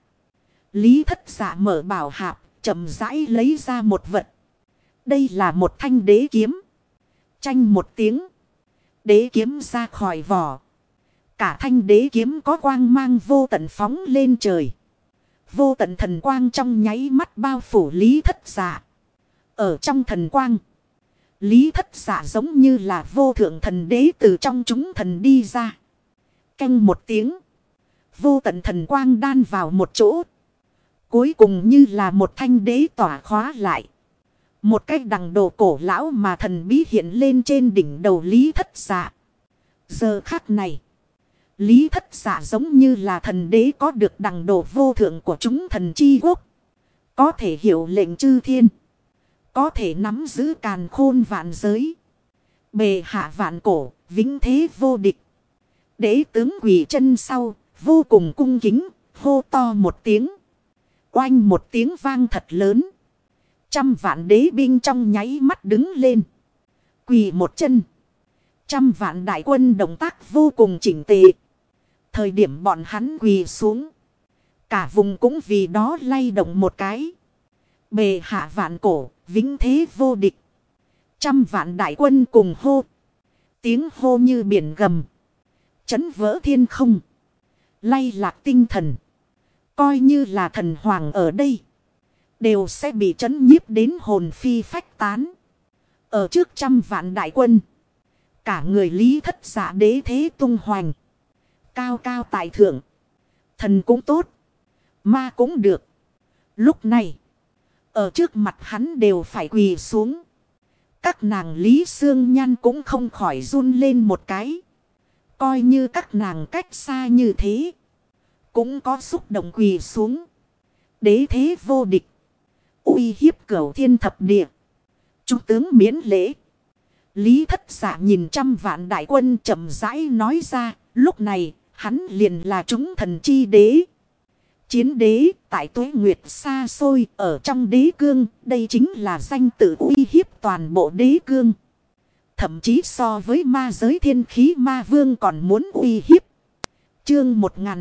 Lý Thất Dạ mở bảo hạp. Chậm rãi lấy ra một vật. Đây là một thanh đế kiếm. Chanh một tiếng. Đế kiếm ra khỏi vỏ. Cả thanh đế kiếm có quang mang vô tận phóng lên trời. Vô tận thần quang trong nháy mắt bao phủ Lý Thất Dạ. Ở trong thần quang. Lý Thất Dạ giống như là vô thượng thần đế từ trong chúng thần đi ra. Canh một tiếng. Vô tận thần quang đan vào một chỗ. Cuối cùng như là một thanh đế tỏa khóa lại. Một cái đằng đồ cổ lão mà thần bí hiện lên trên đỉnh đầu Lý Thất Dạ. Giờ khắc này. Lý Thất Dạ giống như là thần đế có được đằng đồ vô thượng của chúng thần chi quốc. Có thể hiểu lệnh chư thiên. Có thể nắm giữ càn khôn vạn giới. Bề hạ vạn cổ, vĩnh thế vô địch. Đế tướng quỳ chân sau, vô cùng cung kính, hô to một tiếng. Oanh một tiếng vang thật lớn. Trăm vạn đế binh trong nháy mắt đứng lên. Quỳ một chân. Trăm vạn đại quân động tác vô cùng chỉnh tề. Thời điểm bọn hắn quỳ xuống. Cả vùng cũng vì đó lay động một cái. Bề hạ vạn cổ, vĩnh thế vô địch. Trăm vạn đại quân cùng hô. Tiếng hô như biển gầm. Chấn vỡ thiên không. Lay lạc tinh thần. Coi như là thần hoàng ở đây. Đều sẽ bị chấn nhiếp đến hồn phi phách tán. Ở trước trăm vạn đại quân. Cả người Lý Thất Dạ đế thế tung hoành. Cao cao tại thượng. Thần cũng tốt. Ma cũng được. Lúc này. Ở trước mặt hắn đều phải quỳ xuống. Các nàng Lý Sương Nhan cũng không khỏi run lên một cái. Coi như các nàng cách xa như thế. Cũng có xúc động quỳ xuống. Đế thế vô địch. Uy hiếp cửu thiên thập địa. Trung tướng miễn lễ. Lý Thất Dạ nhìn trăm vạn đại quân chậm rãi nói ra. Lúc này hắn liền là chúng thần chi đế. Chiến đế tại tuế nguyệt xa xôi ở trong đế cương. Đây chính là danh tự uy hiếp toàn bộ đế cương. Thậm chí so với ma giới thiên khí ma vương còn muốn uy hiếp. Chương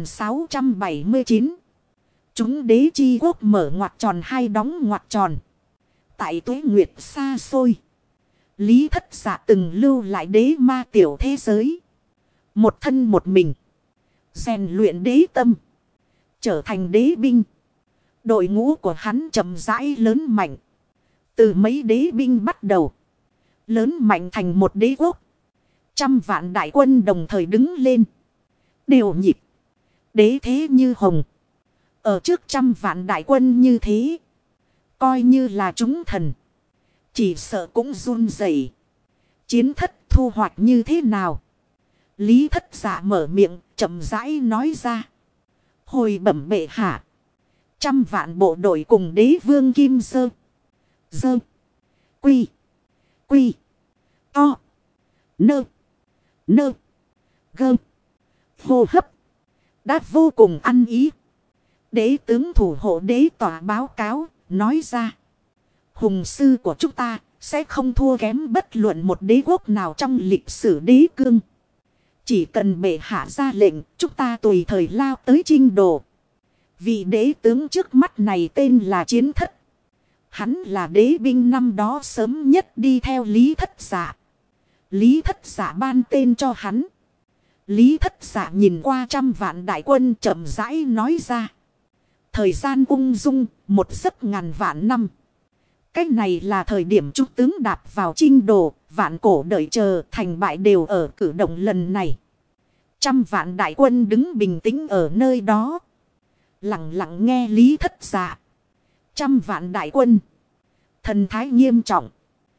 1679. Chúng đế chi quốc mở ngoặc tròn hai đóng ngoặc tròn. Tại tuế nguyệt xa xôi. Lý Thất Dạ từng lưu lại đế ma tiểu thế giới. Một thân một mình. Rèn luyện đế tâm. Trở thành đế binh. Đội ngũ của hắn chậm rãi lớn mạnh. Từ mấy đế binh bắt đầu. Lớn mạnh thành một đế quốc. Trăm vạn đại quân đồng thời đứng lên. Đều nhịp. Đế thế như hồng. Ở trước trăm vạn đại quân như thế. Coi như là chúng thần. Chỉ sợ cũng run rẩy. Chiến thất thu hoạch như thế nào? Lý Thất Dạ mở miệng chậm rãi nói ra. Hồi bẩm bệ hạ. Trăm vạn bộ đội cùng đế vương Kim Sơ. Dơ. Quy. Quy. To. Nơ. Nơ. Gơ. Hô hấp. Đã vô cùng ăn ý. Đế tướng thủ hộ đế tỏa báo cáo. Nói ra. Hùng sư của chúng ta. Sẽ không thua kém bất luận một đế quốc nào trong lịch sử đế cương. Chỉ cần bệ hạ ra lệnh. Chúng ta tùy thời lao tới chinh đồ. Vị đế tướng trước mắt này tên là Chiến Thất. Hắn là đế binh năm đó sớm nhất đi theo Lý Thất Dạ. Lý Thất Dạ ban tên cho hắn. Lý Thất Dạ nhìn qua trăm vạn đại quân chậm rãi nói ra. Thời gian ung dung, một giấc ngàn vạn năm. Cách này là thời điểm trung tướng đạp vào chinh đồ, vạn cổ đợi chờ, thành bại đều ở cử động lần này. Trăm vạn đại quân đứng bình tĩnh ở nơi đó. Lặng lặng nghe Lý Thất Dạ. 100 vạn đại quân. Thần thái nghiêm trọng.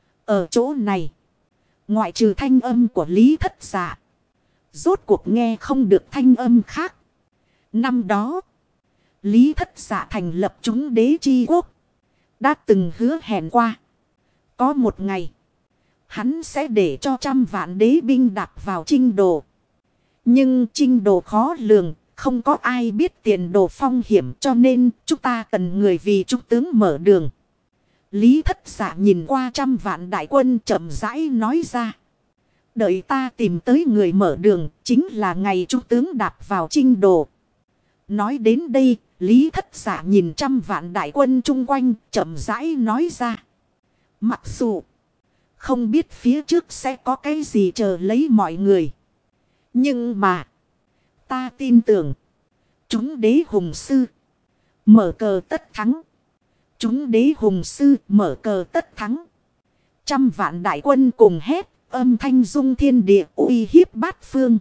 Ở chỗ này. Ngoại trừ thanh âm của Lý Thất Dạ. Rốt cuộc nghe không được thanh âm khác. Năm đó. Lý Thất Dạ thành lập chúng đế chi quốc. Đã từng hứa hẹn qua. Có một ngày. Hắn sẽ để cho 100 vạn đế binh đạp vào Trinh Đồ. Nhưng Trinh Đồ khó lường. Không có ai biết tiền đồ phong hiểm, cho nên chúng ta cần người vì trung tướng mở đường. Lý Thất Dạ nhìn qua 100 vạn đại quân chậm rãi nói ra. Đợi ta tìm tới người mở đường, chính là ngày trung tướng đạp vào Trinh Đồ. Nói đến đây, Lý Thất Dạ nhìn 100 vạn đại quân chung quanh, chậm rãi nói ra. Mặc dù không biết phía trước sẽ có cái gì chờ lấy mọi người. Nhưng mà ta tin tưởng. Chúng đế hùng sư. Mở cờ tất thắng. Chúng đế hùng sư mở cờ tất thắng. 100 vạn đại quân cùng hét. Âm thanh rung thiên địa uy hiếp bát phương.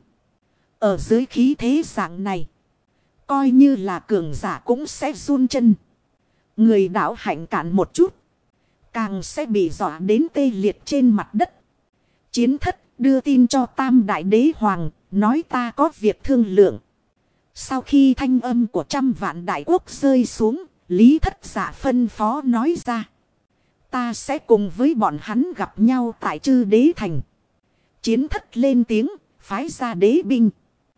Ở dưới khí thế dạng này. Coi như là cường giả cũng sẽ run chân. Người đảo hạnh cản một chút. Càng sẽ bị dọa đến tê liệt trên mặt đất. Chiến thất đưa tin cho Tam Đại Đế Hoàng. Nói ta có việc thương lượng. Sau khi thanh âm của 100 vạn đại quốc rơi xuống. Lý Thất Dạ phân phó nói ra. Ta sẽ cùng với bọn hắn gặp nhau tại Chư Đế Thành. Chiến thất lên tiếng. Phái ra đế binh.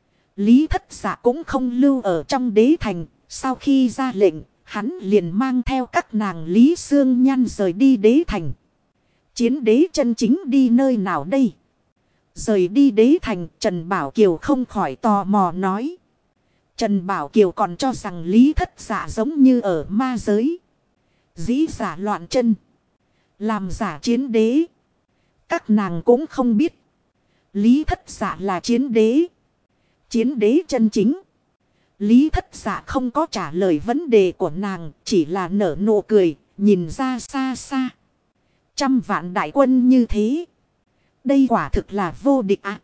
Lý Thất Dạ cũng không lưu ở trong đế thành. Sau khi ra lệnh. Hắn liền mang theo các nàng Lý Xương Nhan rời đi đế thành. Chiến đế chân chính đi nơi nào đây? Rời đi đế thành, Trần Bảo Kiều không khỏi tò mò nói. Trần Bảo Kiều còn cho rằng Lý Thất Dạ giống như ở ma giới. Dĩ giả loạn chân. Làm giả chiến đế. Các nàng cũng không biết. Lý Thất Dạ là chiến đế. Chiến đế chân chính. Lý Thất Dạ không có trả lời vấn đề của nàng. Chỉ là nở nụ cười. Nhìn ra xa xa. 100 vạn đại quân như thế. Đây quả thực là vô địch ạ.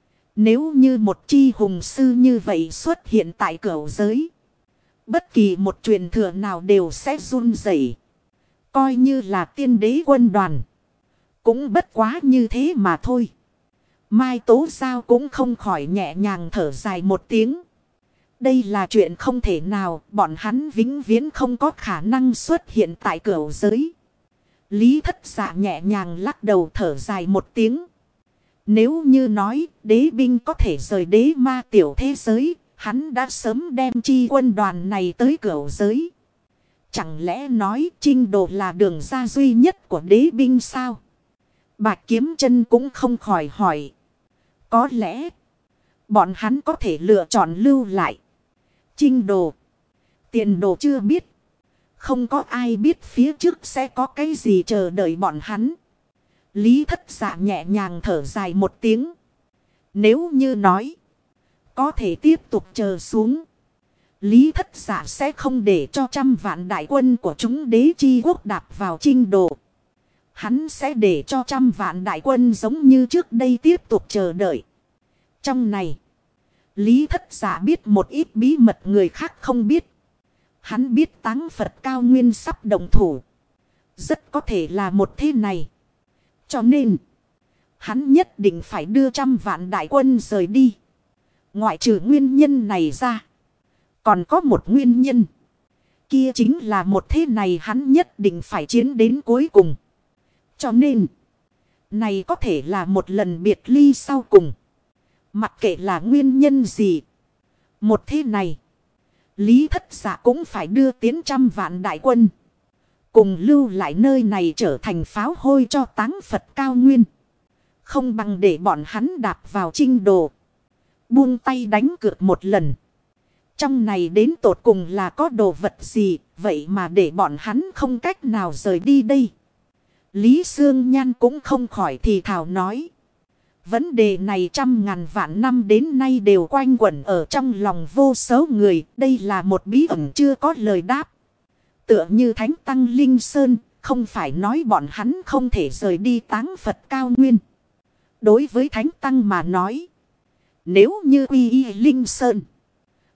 Nếu như một chi hùng sư như vậy xuất hiện tại cửu giới. Bất kỳ một truyền thừa nào đều sẽ run rẩy. Coi như là tiên đế quân đoàn. Cũng bất quá như thế mà thôi. Mai Tố Giao cũng không khỏi nhẹ nhàng thở dài một tiếng. Đây là chuyện không thể nào. Bọn hắn vĩnh viễn không có khả năng xuất hiện tại cửu giới. Lý Thất Dạ nhẹ nhàng lắc đầu thở dài một tiếng. Nếu như nói đế binh có thể rời đế ma tiểu thế giới, hắn đã sớm đem chi quân đoàn này tới cửu giới. Chẳng lẽ nói Trinh Đồ là đường ra duy nhất của đế binh sao? Bạch Kiếm Chân cũng không khỏi hỏi. Có lẽ bọn hắn có thể lựa chọn lưu lại. Trinh Đồ, Tiền Đồ chưa biết. Không có ai biết phía trước sẽ có cái gì chờ đợi bọn hắn. Lý Thất Dạ nhẹ nhàng thở dài một tiếng. Nếu như nói. Có thể tiếp tục chờ xuống. Lý Thất Dạ sẽ không để cho 100 vạn đại quân của chúng đế chi quốc đạp vào Trinh Đồ. Hắn sẽ để cho 100 vạn đại quân giống như trước đây tiếp tục chờ đợi. Trong này. Lý Thất Dạ biết một ít bí mật người khác không biết. Hắn biết Táng Phật Cao Nguyên sắp động thủ. Rất có thể là một thế này. Cho nên, hắn nhất định phải đưa 100 vạn đại quân rời đi. Ngoại trừ nguyên nhân này ra. Còn có một nguyên nhân. Kia chính là một thế này hắn nhất định phải chiến đến cuối cùng. Cho nên, này có thể là một lần biệt ly sau cùng. Mặc kệ là nguyên nhân gì. Một thế này, Lý Thất Dạ cũng phải đưa tiến 100 vạn đại quân. Cùng lưu lại nơi này trở thành pháo hôi cho Táng Phật Cao Nguyên. Không bằng để bọn hắn đạp vào Trinh Đồ. Buông tay đánh cược một lần. Trong này đến tột cùng là có đồ vật gì. Vậy mà để bọn hắn không cách nào rời đi đây. Lý Xương Nhan cũng không khỏi thì thào nói. Vấn đề này 100.000 vạn năm đến nay đều quanh quẩn ở trong lòng vô số người. Đây là một bí ẩn chưa có lời đáp. Tựa như Thánh Tăng Linh Sơn, không phải nói bọn hắn không thể rời đi Táng Phật Cao Nguyên. Đối với Thánh Tăng mà nói, nếu như quy y Linh Sơn,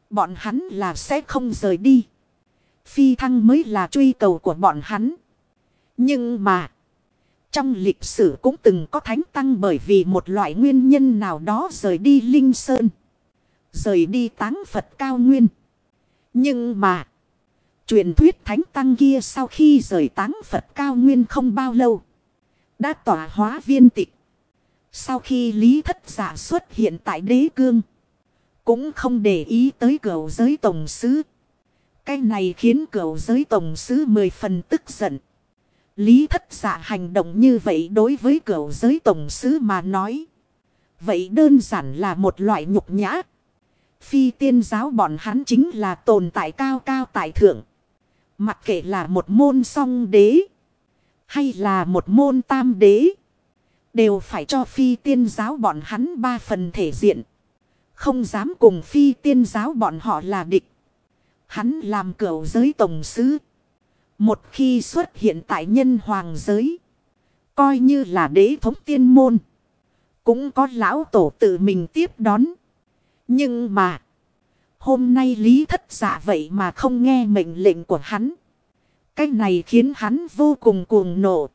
Bọn hắn là sẽ không rời đi. Phi thăng mới là truy cầu của bọn hắn. Nhưng mà, trong lịch sử cũng từng có thánh tăng bởi vì một loại nguyên nhân nào đó rời đi Linh Sơn. Rời đi táng Phật cao nguyên. Nhưng mà, truyền thuyết thánh tăng kia sau khi rời táng Phật cao nguyên không bao lâu, đã tỏa hóa viên tịch. Sau khi Lý Thất Dạ xuất hiện tại đế cương, cũng không để ý tới cửu giới tổng sứ. Cái này khiến cửu giới tổng sứ 10 phần tức giận. Lý Thất Dạ hành động như vậy đối với cửu giới tổng sứ mà nói, vậy đơn giản là một loại nhục nhã. Phi tiên giáo bọn hắn chính là tồn tại cao cao tại thượng. Mặc kệ là một môn song đế, hay là một môn tam đế, đều phải cho phi tiên giáo bọn hắn 3 phần thể diện. Không dám cùng phi tiên giáo bọn họ là địch. Hắn làm cửu giới tổng sứ, một khi xuất hiện tại nhân hoàng giới, coi như là đế thống tiên môn, cũng có lão tổ tự mình tiếp đón. Nhưng mà, hôm nay Lý Thất Dạ vậy mà không nghe mệnh lệnh của hắn. Cái này khiến hắn vô cùng cuồng nộ.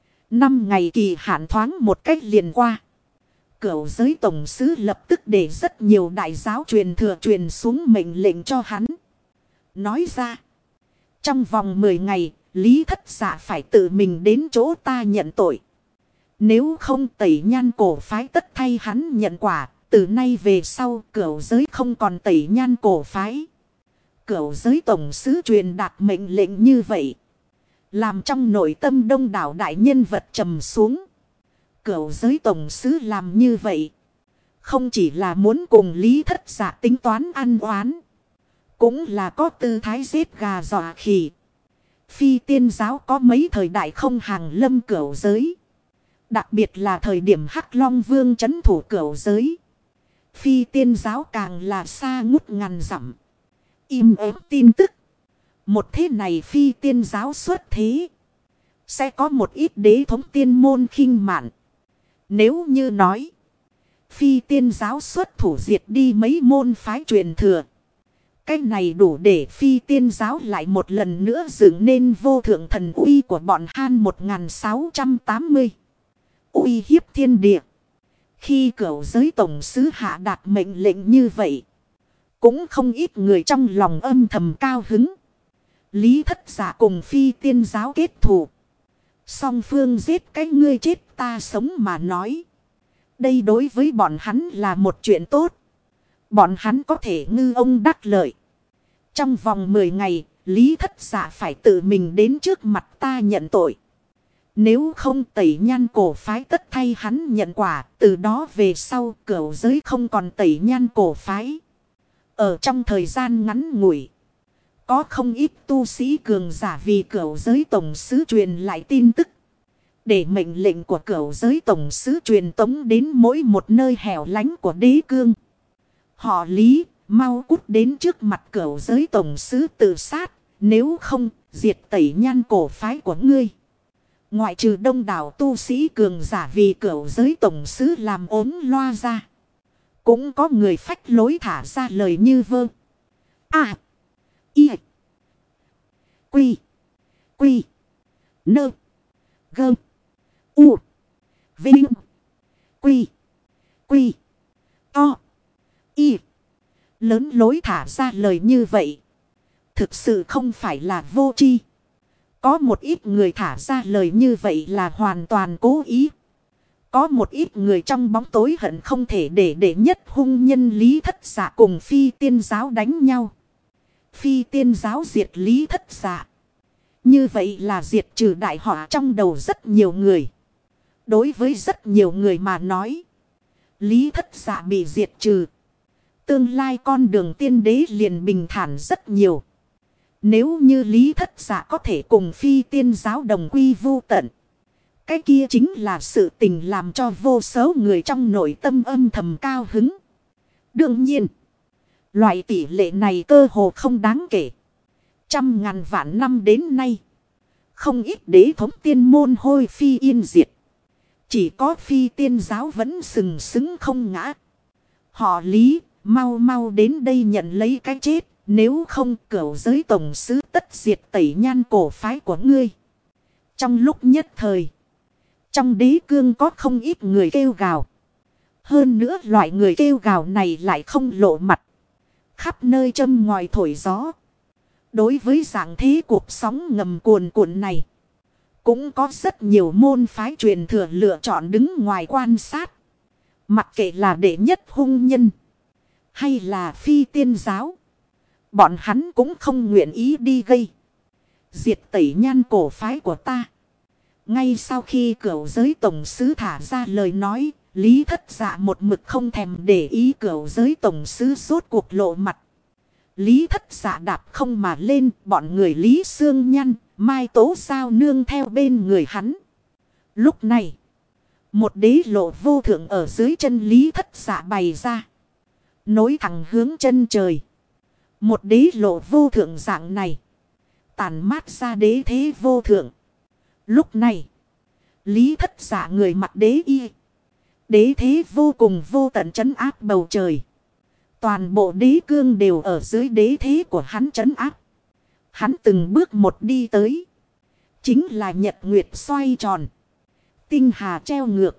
5 ngày kỳ hạn thoáng một cách liền qua. Cửu giới tổng sứ lập tức để rất nhiều đại giáo truyền thừa truyền xuống mệnh lệnh cho hắn. Nói ra, trong vòng 10 ngày, Lý Thất Dạ phải tự mình đến chỗ ta nhận tội. Nếu không tẩy nhan cổ phái tất thay hắn nhận quả. Từ nay về sau cửu giới không còn tẩy nhan cổ phái. Cửu giới tổng sứ truyền đạt mệnh lệnh như vậy, làm trong nội tâm đông đảo đại nhân vật trầm xuống. Cửu giới tổng sứ làm như vậy, không chỉ là muốn cùng Lý Thất Dạ tính toán ăn oán, cũng là có tư thái giết gà dọa khỉ. Phi tiên giáo có mấy thời đại không hàng lâm cửu giới. Đặc biệt là thời điểm Hắc Long Vương trấn thủ cửu giới. Phi tiên giáo càng là xa ngút ngàn dặm. Im ắng tin tức. Một thế này phi tiên giáo xuất thế, sẽ có một ít đế thống tiên môn khinh mạn. Nếu như nói, phi tiên giáo xuất thủ diệt đi mấy môn phái truyền thừa, cái này đủ để phi tiên giáo lại một lần nữa dựng nên vô thượng thần uy của bọn Han 1680. Uy hiếp thiên địa. Khi cửu giới tổng sứ hạ đạt mệnh lệnh như vậy, cũng không ít người trong lòng âm thầm cao hứng. Lý Thất Dạ cùng phi tiên giáo kết thù, song phương giết cái ngươi chết ta sống mà nói, đây đối với bọn hắn là một chuyện tốt. Bọn hắn có thể ngư ông đắc lợi. Trong vòng 10 ngày, Lý Thất Dạ phải tự mình đến trước mặt ta nhận tội. Nếu không tẩy nhan cổ phái tất thay hắn nhận quả. Từ đó về sau cửu giới không còn tẩy nhan cổ phái. Ở trong thời gian ngắn ngủi, có không ít tu sĩ cường giả vì cửu giới tổng sứ truyền lại tin tức, để mệnh lệnh của cửu giới tổng sứ truyền tống đến mỗi một nơi hẻo lánh của đế cương. Họ Lý, mau cút đến trước mặt cửu giới tổng sứ tự sát. Nếu không, diệt tẩy nhan cổ phái của ngươi. Ngoại trừ đông đảo tu sĩ cường giả vì cửu giới tổng sứ làm ốm loa ra, cũng có người phách lối thả ra lời như vơ. À. Y. Quy. Quy. Nơ. Gơ. U. Vinh. Quy. Quy. To. Y. Lớn lối thả ra lời như vậy, thực sự không phải là vô tri. Có một ít người thả ra lời như vậy là hoàn toàn cố ý. Có một ít người trong bóng tối hận không thể để nhất hung nhân Lý Thất Dạ cùng phi tiên giáo đánh nhau. Phi tiên giáo diệt Lý Thất Dạ, như vậy là diệt trừ đại họa trong đầu rất nhiều người. Đối với rất nhiều người mà nói, Lý Thất Dạ bị diệt trừ, tương lai con đường tiên đế liền bình thản rất nhiều. Nếu như Lý Thất Dạ có thể cùng phi tiên giáo đồng quy vu tận, cái kia chính là sự tình làm cho vô số người trong nội tâm âm thầm cao hứng. Đương nhiên, loại tỷ lệ này cơ hồ không đáng kể. Trăm ngàn vạn năm đến nay, không ít đế thống tiên môn hôi phi yên diệt. Chỉ có phi tiên giáo vẫn sừng sững không ngã. Họ Lý, mau mau đến đây nhận lấy cái chết. Nếu không cửu giới tổng sứ tất diệt tẩy nhan cổ phái của ngươi. Trong lúc nhất thời, trong đế cương có không ít người kêu gào. Hơn nữa loại người kêu gào này lại không lộ mặt. Khắp nơi châm ngòi thổi gió. Đối với dạng thế cuộc sóng ngầm cuồn cuộn này, cũng có rất nhiều môn phái truyền thừa lựa chọn đứng ngoài quan sát. Mặc kệ là đệ nhất hung nhân, hay là phi tiên giáo, bọn hắn cũng không nguyện ý đi gây diệt tẩy nhan cổ phái của ta. Ngay sau khi cửu giới tổng sứ thả ra lời nói, Lý Thất Dạ một mực không thèm để ý cửu giới tổng sứ rốt cuộc lộ mặt. Lý Thất Dạ đạp không mà lên, bọn người Lý Xương Nhăn, Mai Tố Sao nương theo bên người hắn. Lúc này, một đế lộ vô thượng ở dưới chân Lý Thất Dạ bày ra, nối thẳng hướng chân trời. Một đế lộ vô thượng dạng này, tàn mát ra đế thế vô thượng. Lúc này, Lý Thất Dạ người mặc đế y, đế thế vô cùng vô tận trấn áp bầu trời. Toàn bộ đế cương đều ở dưới đế thế của hắn trấn áp. Hắn từng bước một đi tới, chính là nhật nguyệt xoay tròn, tinh hà treo ngược.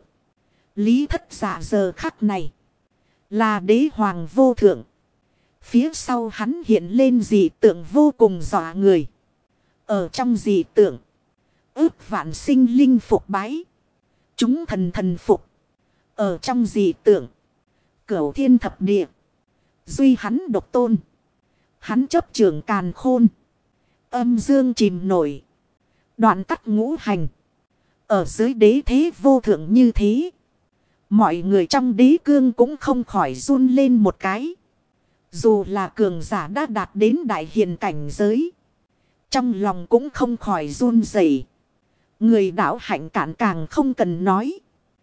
Lý Thất Dạ giờ khắc này là đế hoàng vô thượng. Phía sau hắn hiện lên dị tượng vô cùng dọa người. Ở trong dị tượng, ước vạn sinh linh phục bái, chúng thần thần phục. Ở trong dị tượng, cửu thiên thập địa, duy hắn độc tôn. Hắn chấp trưởng càn khôn, âm dương chìm nổi, đoạn cắt ngũ hành. Ở dưới đế thế vô thượng như thế, mọi người trong đế cương cũng không khỏi run lên một cái. Dù là cường giả đã đạt đến đại hiền cảnh giới, trong lòng cũng không khỏi run rẩy. Người đạo hạnh cạn càng không cần nói.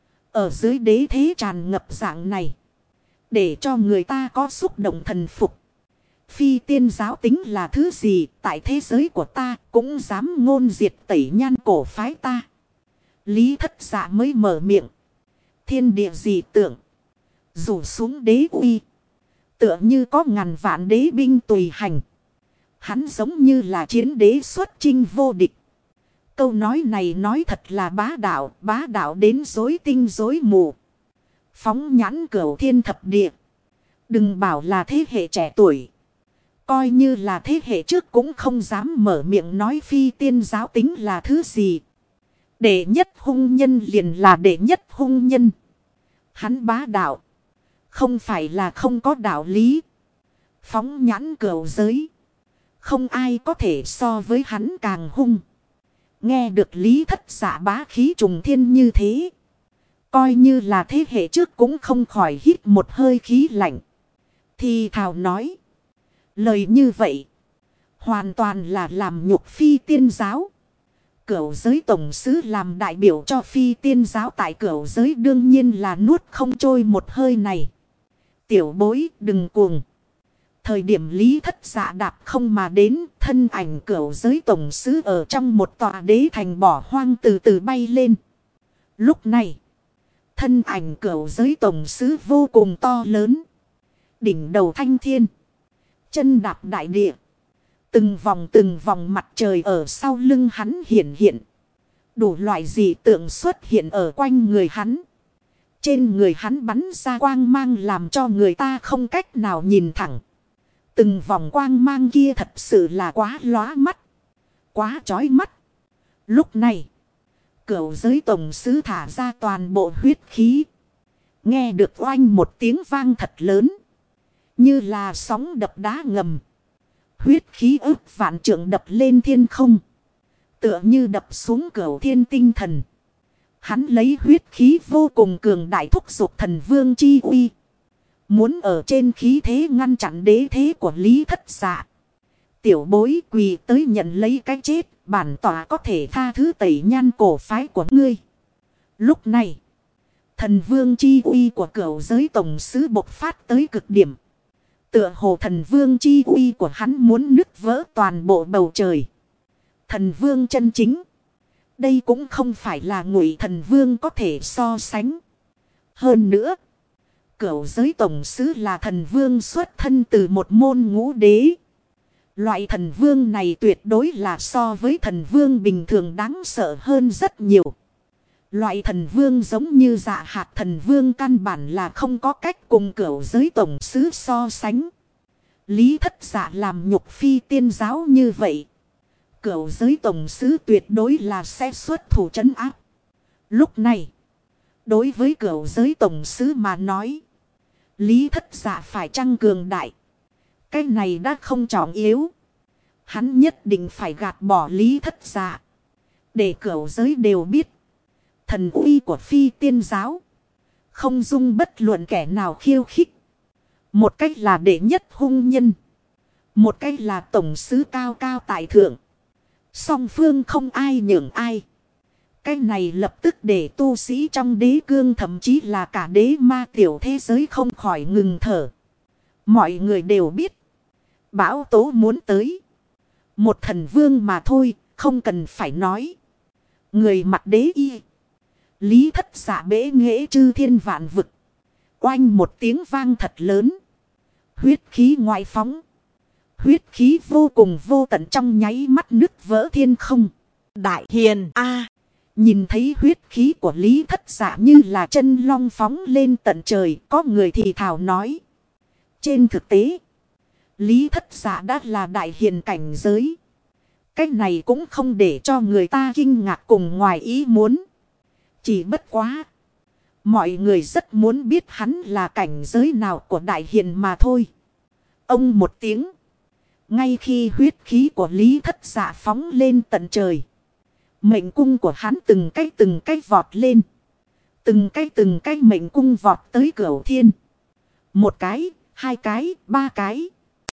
Ở dưới đế thế tràn ngập dạng này, để cho người ta có xúc động thần phục. Phi tiên giáo tính là thứ gì tại thế giới của ta cũng dám ngôn diệt tẩy nhan cổ phái ta. Lý Thất Dạ mới mở miệng. Thiên địa dị tượng, rủ xuống đế uy, tựa như có ngàn vạn đế binh tùy hành. Hắn giống như là chiến đế xuất chinh vô địch. Câu nói này nói thật là bá đạo đến rối tinh rối mù. Phóng nhãn cửu thiên thập địa, đừng bảo là thế hệ trẻ tuổi, coi như là thế hệ trước cũng không dám mở miệng nói phi tiên giáo tính là thứ gì. Đệ nhất hung nhân liền là đệ nhất hung nhân. Hắn bá đạo, không phải là không có đạo lý. Phóng nhãn cửu giới, không ai có thể so với hắn càng hung. Nghe được Lý Thất Dạ bá khí trùng thiên như thế, coi như là thế hệ trước cũng không khỏi hít một hơi khí lạnh. Thì thào nói, lời như vậy hoàn toàn là làm nhục phi tiên giáo. Cửu giới tổng sứ làm đại biểu cho phi tiên giáo tại cửu giới đương nhiên là nuốt không trôi một hơi này. Tiểu bối đừng cuồng. Thời điểm Lý Thất Dạ đạp không mà đến, thân ảnh cửu giới tổng sứ ở trong một tòa đế thành bỏ hoang từ từ bay lên. Lúc này, thân ảnh cửu giới tổng sứ vô cùng to lớn. Đỉnh đầu thanh thiên, chân đạp đại địa. Từng vòng mặt trời ở sau lưng hắn hiện hiện. Đủ loại dị tượng xuất hiện ở quanh người hắn. Trên người hắn bắn ra quang mang làm cho người ta không cách nào nhìn thẳng. Từng vòng quang mang kia thật sự là quá lóa mắt, quá chói mắt. Lúc này, cửu giới tổng sứ thả ra toàn bộ huyết khí. Nghe được oanh một tiếng vang thật lớn, như là sóng đập đá ngầm. Huyết khí ức vạn trượng đập lên thiên không, tựa như đập xuống cửu thiên tinh thần. Hắn lấy huyết khí vô cùng cường đại thúc giục thần vương chi uy, muốn ở trên khí thế ngăn chặn đế thế của Lý Thất Dạ. Tiểu bối quỳ tới nhận lấy cái chết, bản tỏa có thể tha thứ tẩy nhan cổ phái của ngươi. Lúc này, thần vương chi uy của cửu giới tổng sứ bộc phát tới cực điểm. Tựa hồ thần vương chi uy của hắn muốn nứt vỡ toàn bộ bầu trời. Thần vương chân chính, đây cũng không phải là ngụy thần vương có thể so sánh. Hơn nữa, Cửu giới tổng sứ là thần vương xuất thân từ một môn ngũ đế. Loại thần vương này tuyệt đối là so với thần vương bình thường đáng sợ hơn rất nhiều. Loại thần vương giống như Dạ Hạt thần vương căn bản là không có cách cùng cửu giới tổng sứ so sánh. Lý Thất Dạ làm nhục phi tiên giáo như vậy. Cửu giới tổng sứ tuyệt đối là sẽ xuất thủ trấn áp. Lúc này, đối với cửu giới tổng sứ mà nói, Lý Thất Dạ phải chăng cường đại. Cái này đã không trọng yếu. Hắn nhất định phải gạt bỏ Lý Thất Dạ. Để cửu giới đều biết. Thần uy của phi tiên giáo. Không dung bất luận kẻ nào khiêu khích. Một cách là đệ nhất hung nhân. Một cách là tổng sứ cao cao tại thượng. Song phương không ai nhường ai. Cái này lập tức để tu sĩ trong đế cương thậm chí là cả đế ma tiểu thế giới không khỏi ngừng thở. Mọi người đều biết. Bão tố muốn tới. Một thần vương mà thôi, không cần phải nói. Người mặt đế y. Lý Thất Dạ bế nghệ chư thiên vạn vực. Oanh một tiếng vang thật lớn. Huyết khí ngoại phóng. Huyết khí vô cùng vô tận trong nháy mắt nứt vỡ thiên không. Đại hiền A. Nhìn thấy huyết khí của Lý Thất Dạ như là chân long phóng lên tận trời. Có người thì thảo nói. Trên thực tế, Lý Thất Dạ đã là đại hiền cảnh giới. Cách này cũng không để cho người ta kinh ngạc cùng ngoài ý muốn. Chỉ bất quá. Mọi người rất muốn biết hắn là cảnh giới nào của đại hiền mà thôi. Ông một tiếng. Ngay khi huyết khí của Lý Thất Dạ phóng lên tận trời. Mệnh cung của hắn từng cái vọt lên. Từng cái mệnh cung vọt tới Cửu Thiên. Một cái, hai cái, ba cái.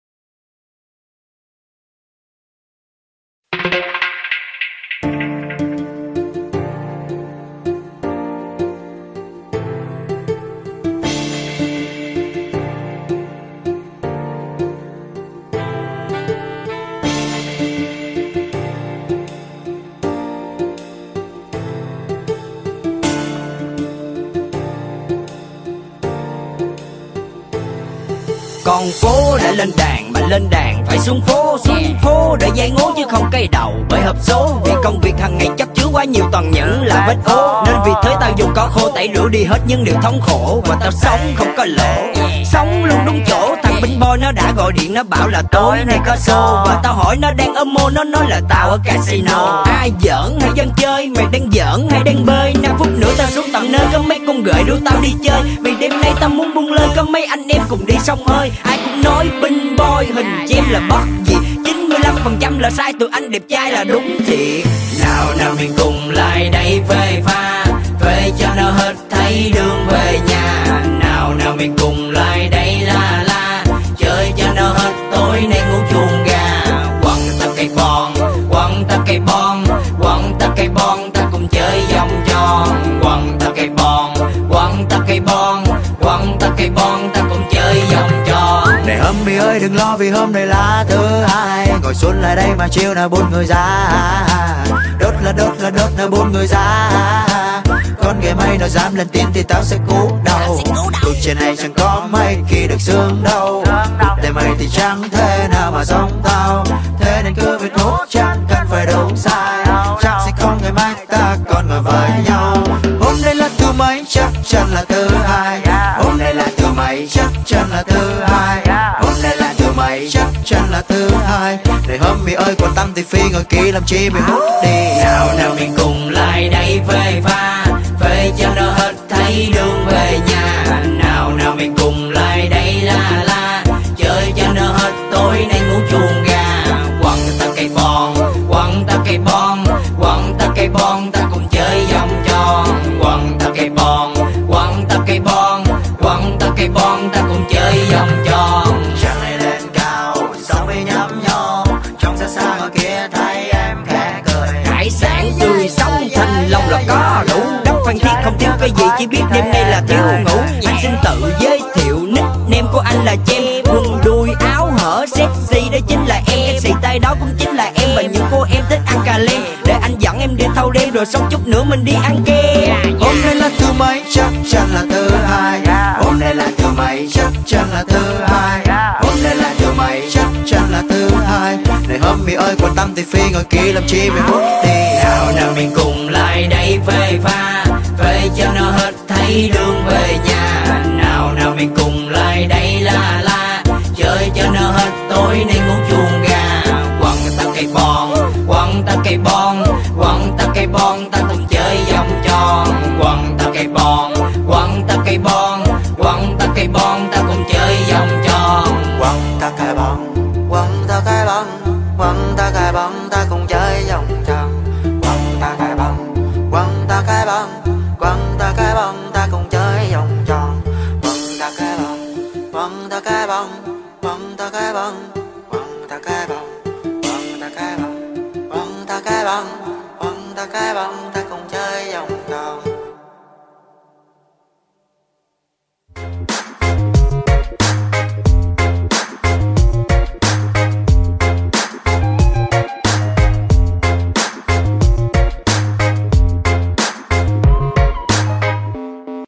Con phố đã lên đàn, mà lên đàn phải xuống phố để giải ngố chứ không cây đầu bởi hợp số. Vì công việc hàng ngày chấp chứa quá nhiều toàn những là vết ố, nên vì thế tao dùng có khô tẩy rửa đi hết những điều thống khổ. Và tao sống không có lỗ, sống luôn đúng chỗ. Thằng binh boy nó đã gọi điện nó bảo là tối nay có show. Và tao hỏi nó đang ở mô, nó nói là tao ở casino. Ai giỡn hay dân chơi, mày đang giỡn hay đang bơi? 5 phút nữa tao xuống tận nơi, có mấy con gợi rủ tao đi chơi. Vì đêm nay tao muốn buông lời, có mấy anh em cùng đi sông hơi. Ai cũng nói binh boy hình chim là bất gì, 95% là sai, tụi anh đẹp trai là đúng thiệt. Nào mình cùng lại đây phê pha, phê cho nó hết thấy đường về nhà. Nào mình cùng lại đây la chơi cho nó hết tối nay ngủ chuồng gà. Quăng ta cây bon, quăng ta cây bon, quăng ta cây bon, ta cùng chơi vòng tròn. Quăng ta cây bon, quăng ta cây bon, quăng ta cây bon, ta cùng chơi vòng tròn. Này homie ơi đừng lo vì hôm nay là thứ hai. Ngồi xuống lại đây mà chiều nào 4 người ra. Đốt là 4 người ra. Con ghẻ mây nó dám lên tiếng thì tao sẽ cú đầu. Cuộc trên này chẳng có mấy khi được sướng đâu. Để mày thì chẳng thế nào mà giống tao. Thế nên cứ việc hút chẳng cần phải đúng sai. Chắc sẽ không ngày mai ta còn ngồi với nhau. Hôm nay là thứ mấy chắc chắn là thứ hai. Hôm nay là thứ mấy chắc chắn là thứ hai. Hôm nay là thứ mấy chắc chắn là thứ hai. Này homie ơi quan tâm thì phi ngồi kia làm chi mày hút đi. Nào mình cùng lại đây phê pha, phê cho nó hết thấy đường về nhà. Nào mình cùng lại đây la chơi cho nó hết tối nay ngủ chuồng gà. Quăng ta cây bon, quăng ta cây bon, quăng ta cây bon, ta cùng chơi vòng tròn. Quăng ta cây bon, quăng ta cây bon, quăng ta cây bon, ta cùng chơi vòng tròn. Trăng này lên cao, sóng với nhắm nhó. Trong xa xa ngoài kia thấy em khẽ cười. Hải sản tươi sống thanh long là có đủ. Đất Phan Thiết không thiếu cái gì, chỉ biết đêm nay là thiếu ngủ. Anh xin tự giới thiệu nickname của anh là Jem. Quần đùi áo hở sexy đó chính là em. Cái xì tay đó cũng chính là em. Và những cô em thích ăn cà lem, để anh dẫn em đi thâu đêm rồi xong chút nữa mình đi ăn kem. Hôm nay là thứ mấy chắc chắn là thứ hai. Hôm nay là thứ mấy chắc chắn là thứ hai. Hôm nay là thứ mấy chắc chắn là thứ hai. Này homie ơi quan tâm thì phi ngồi kia làm chi mày muốn đi. Nào nào mình cùng lại đây phê pha, phê cho nó hết thấy đường về nhà. Nào nào mình cùng lại đây la la, chơi cho nó hết tối nay ngủ chuồng gà. Quăng ta cây bon, quăng ta cây bon, quăng ta cây bon, ta cùng chơi vòng tròn. Quăng ta cây bon, quăng ta cây bon, quăng ta cây bon, ta cùng chơi vòng tròn. Quăng ta cây bon, quăng ta cây bon, quăng ta cây bon, ta cùng chơi vòng tròn. Quăng ta cây bon, quăng ta cây bon, quăng ta cây bon, ta cùng chơi vòng tròn. Quăng ta cây bon, quăng ta cây bon, quăng ta cây bon, quăng ta cây bon, quăng ta cây bon, quăng ta cây bon, quăng ta cây bon.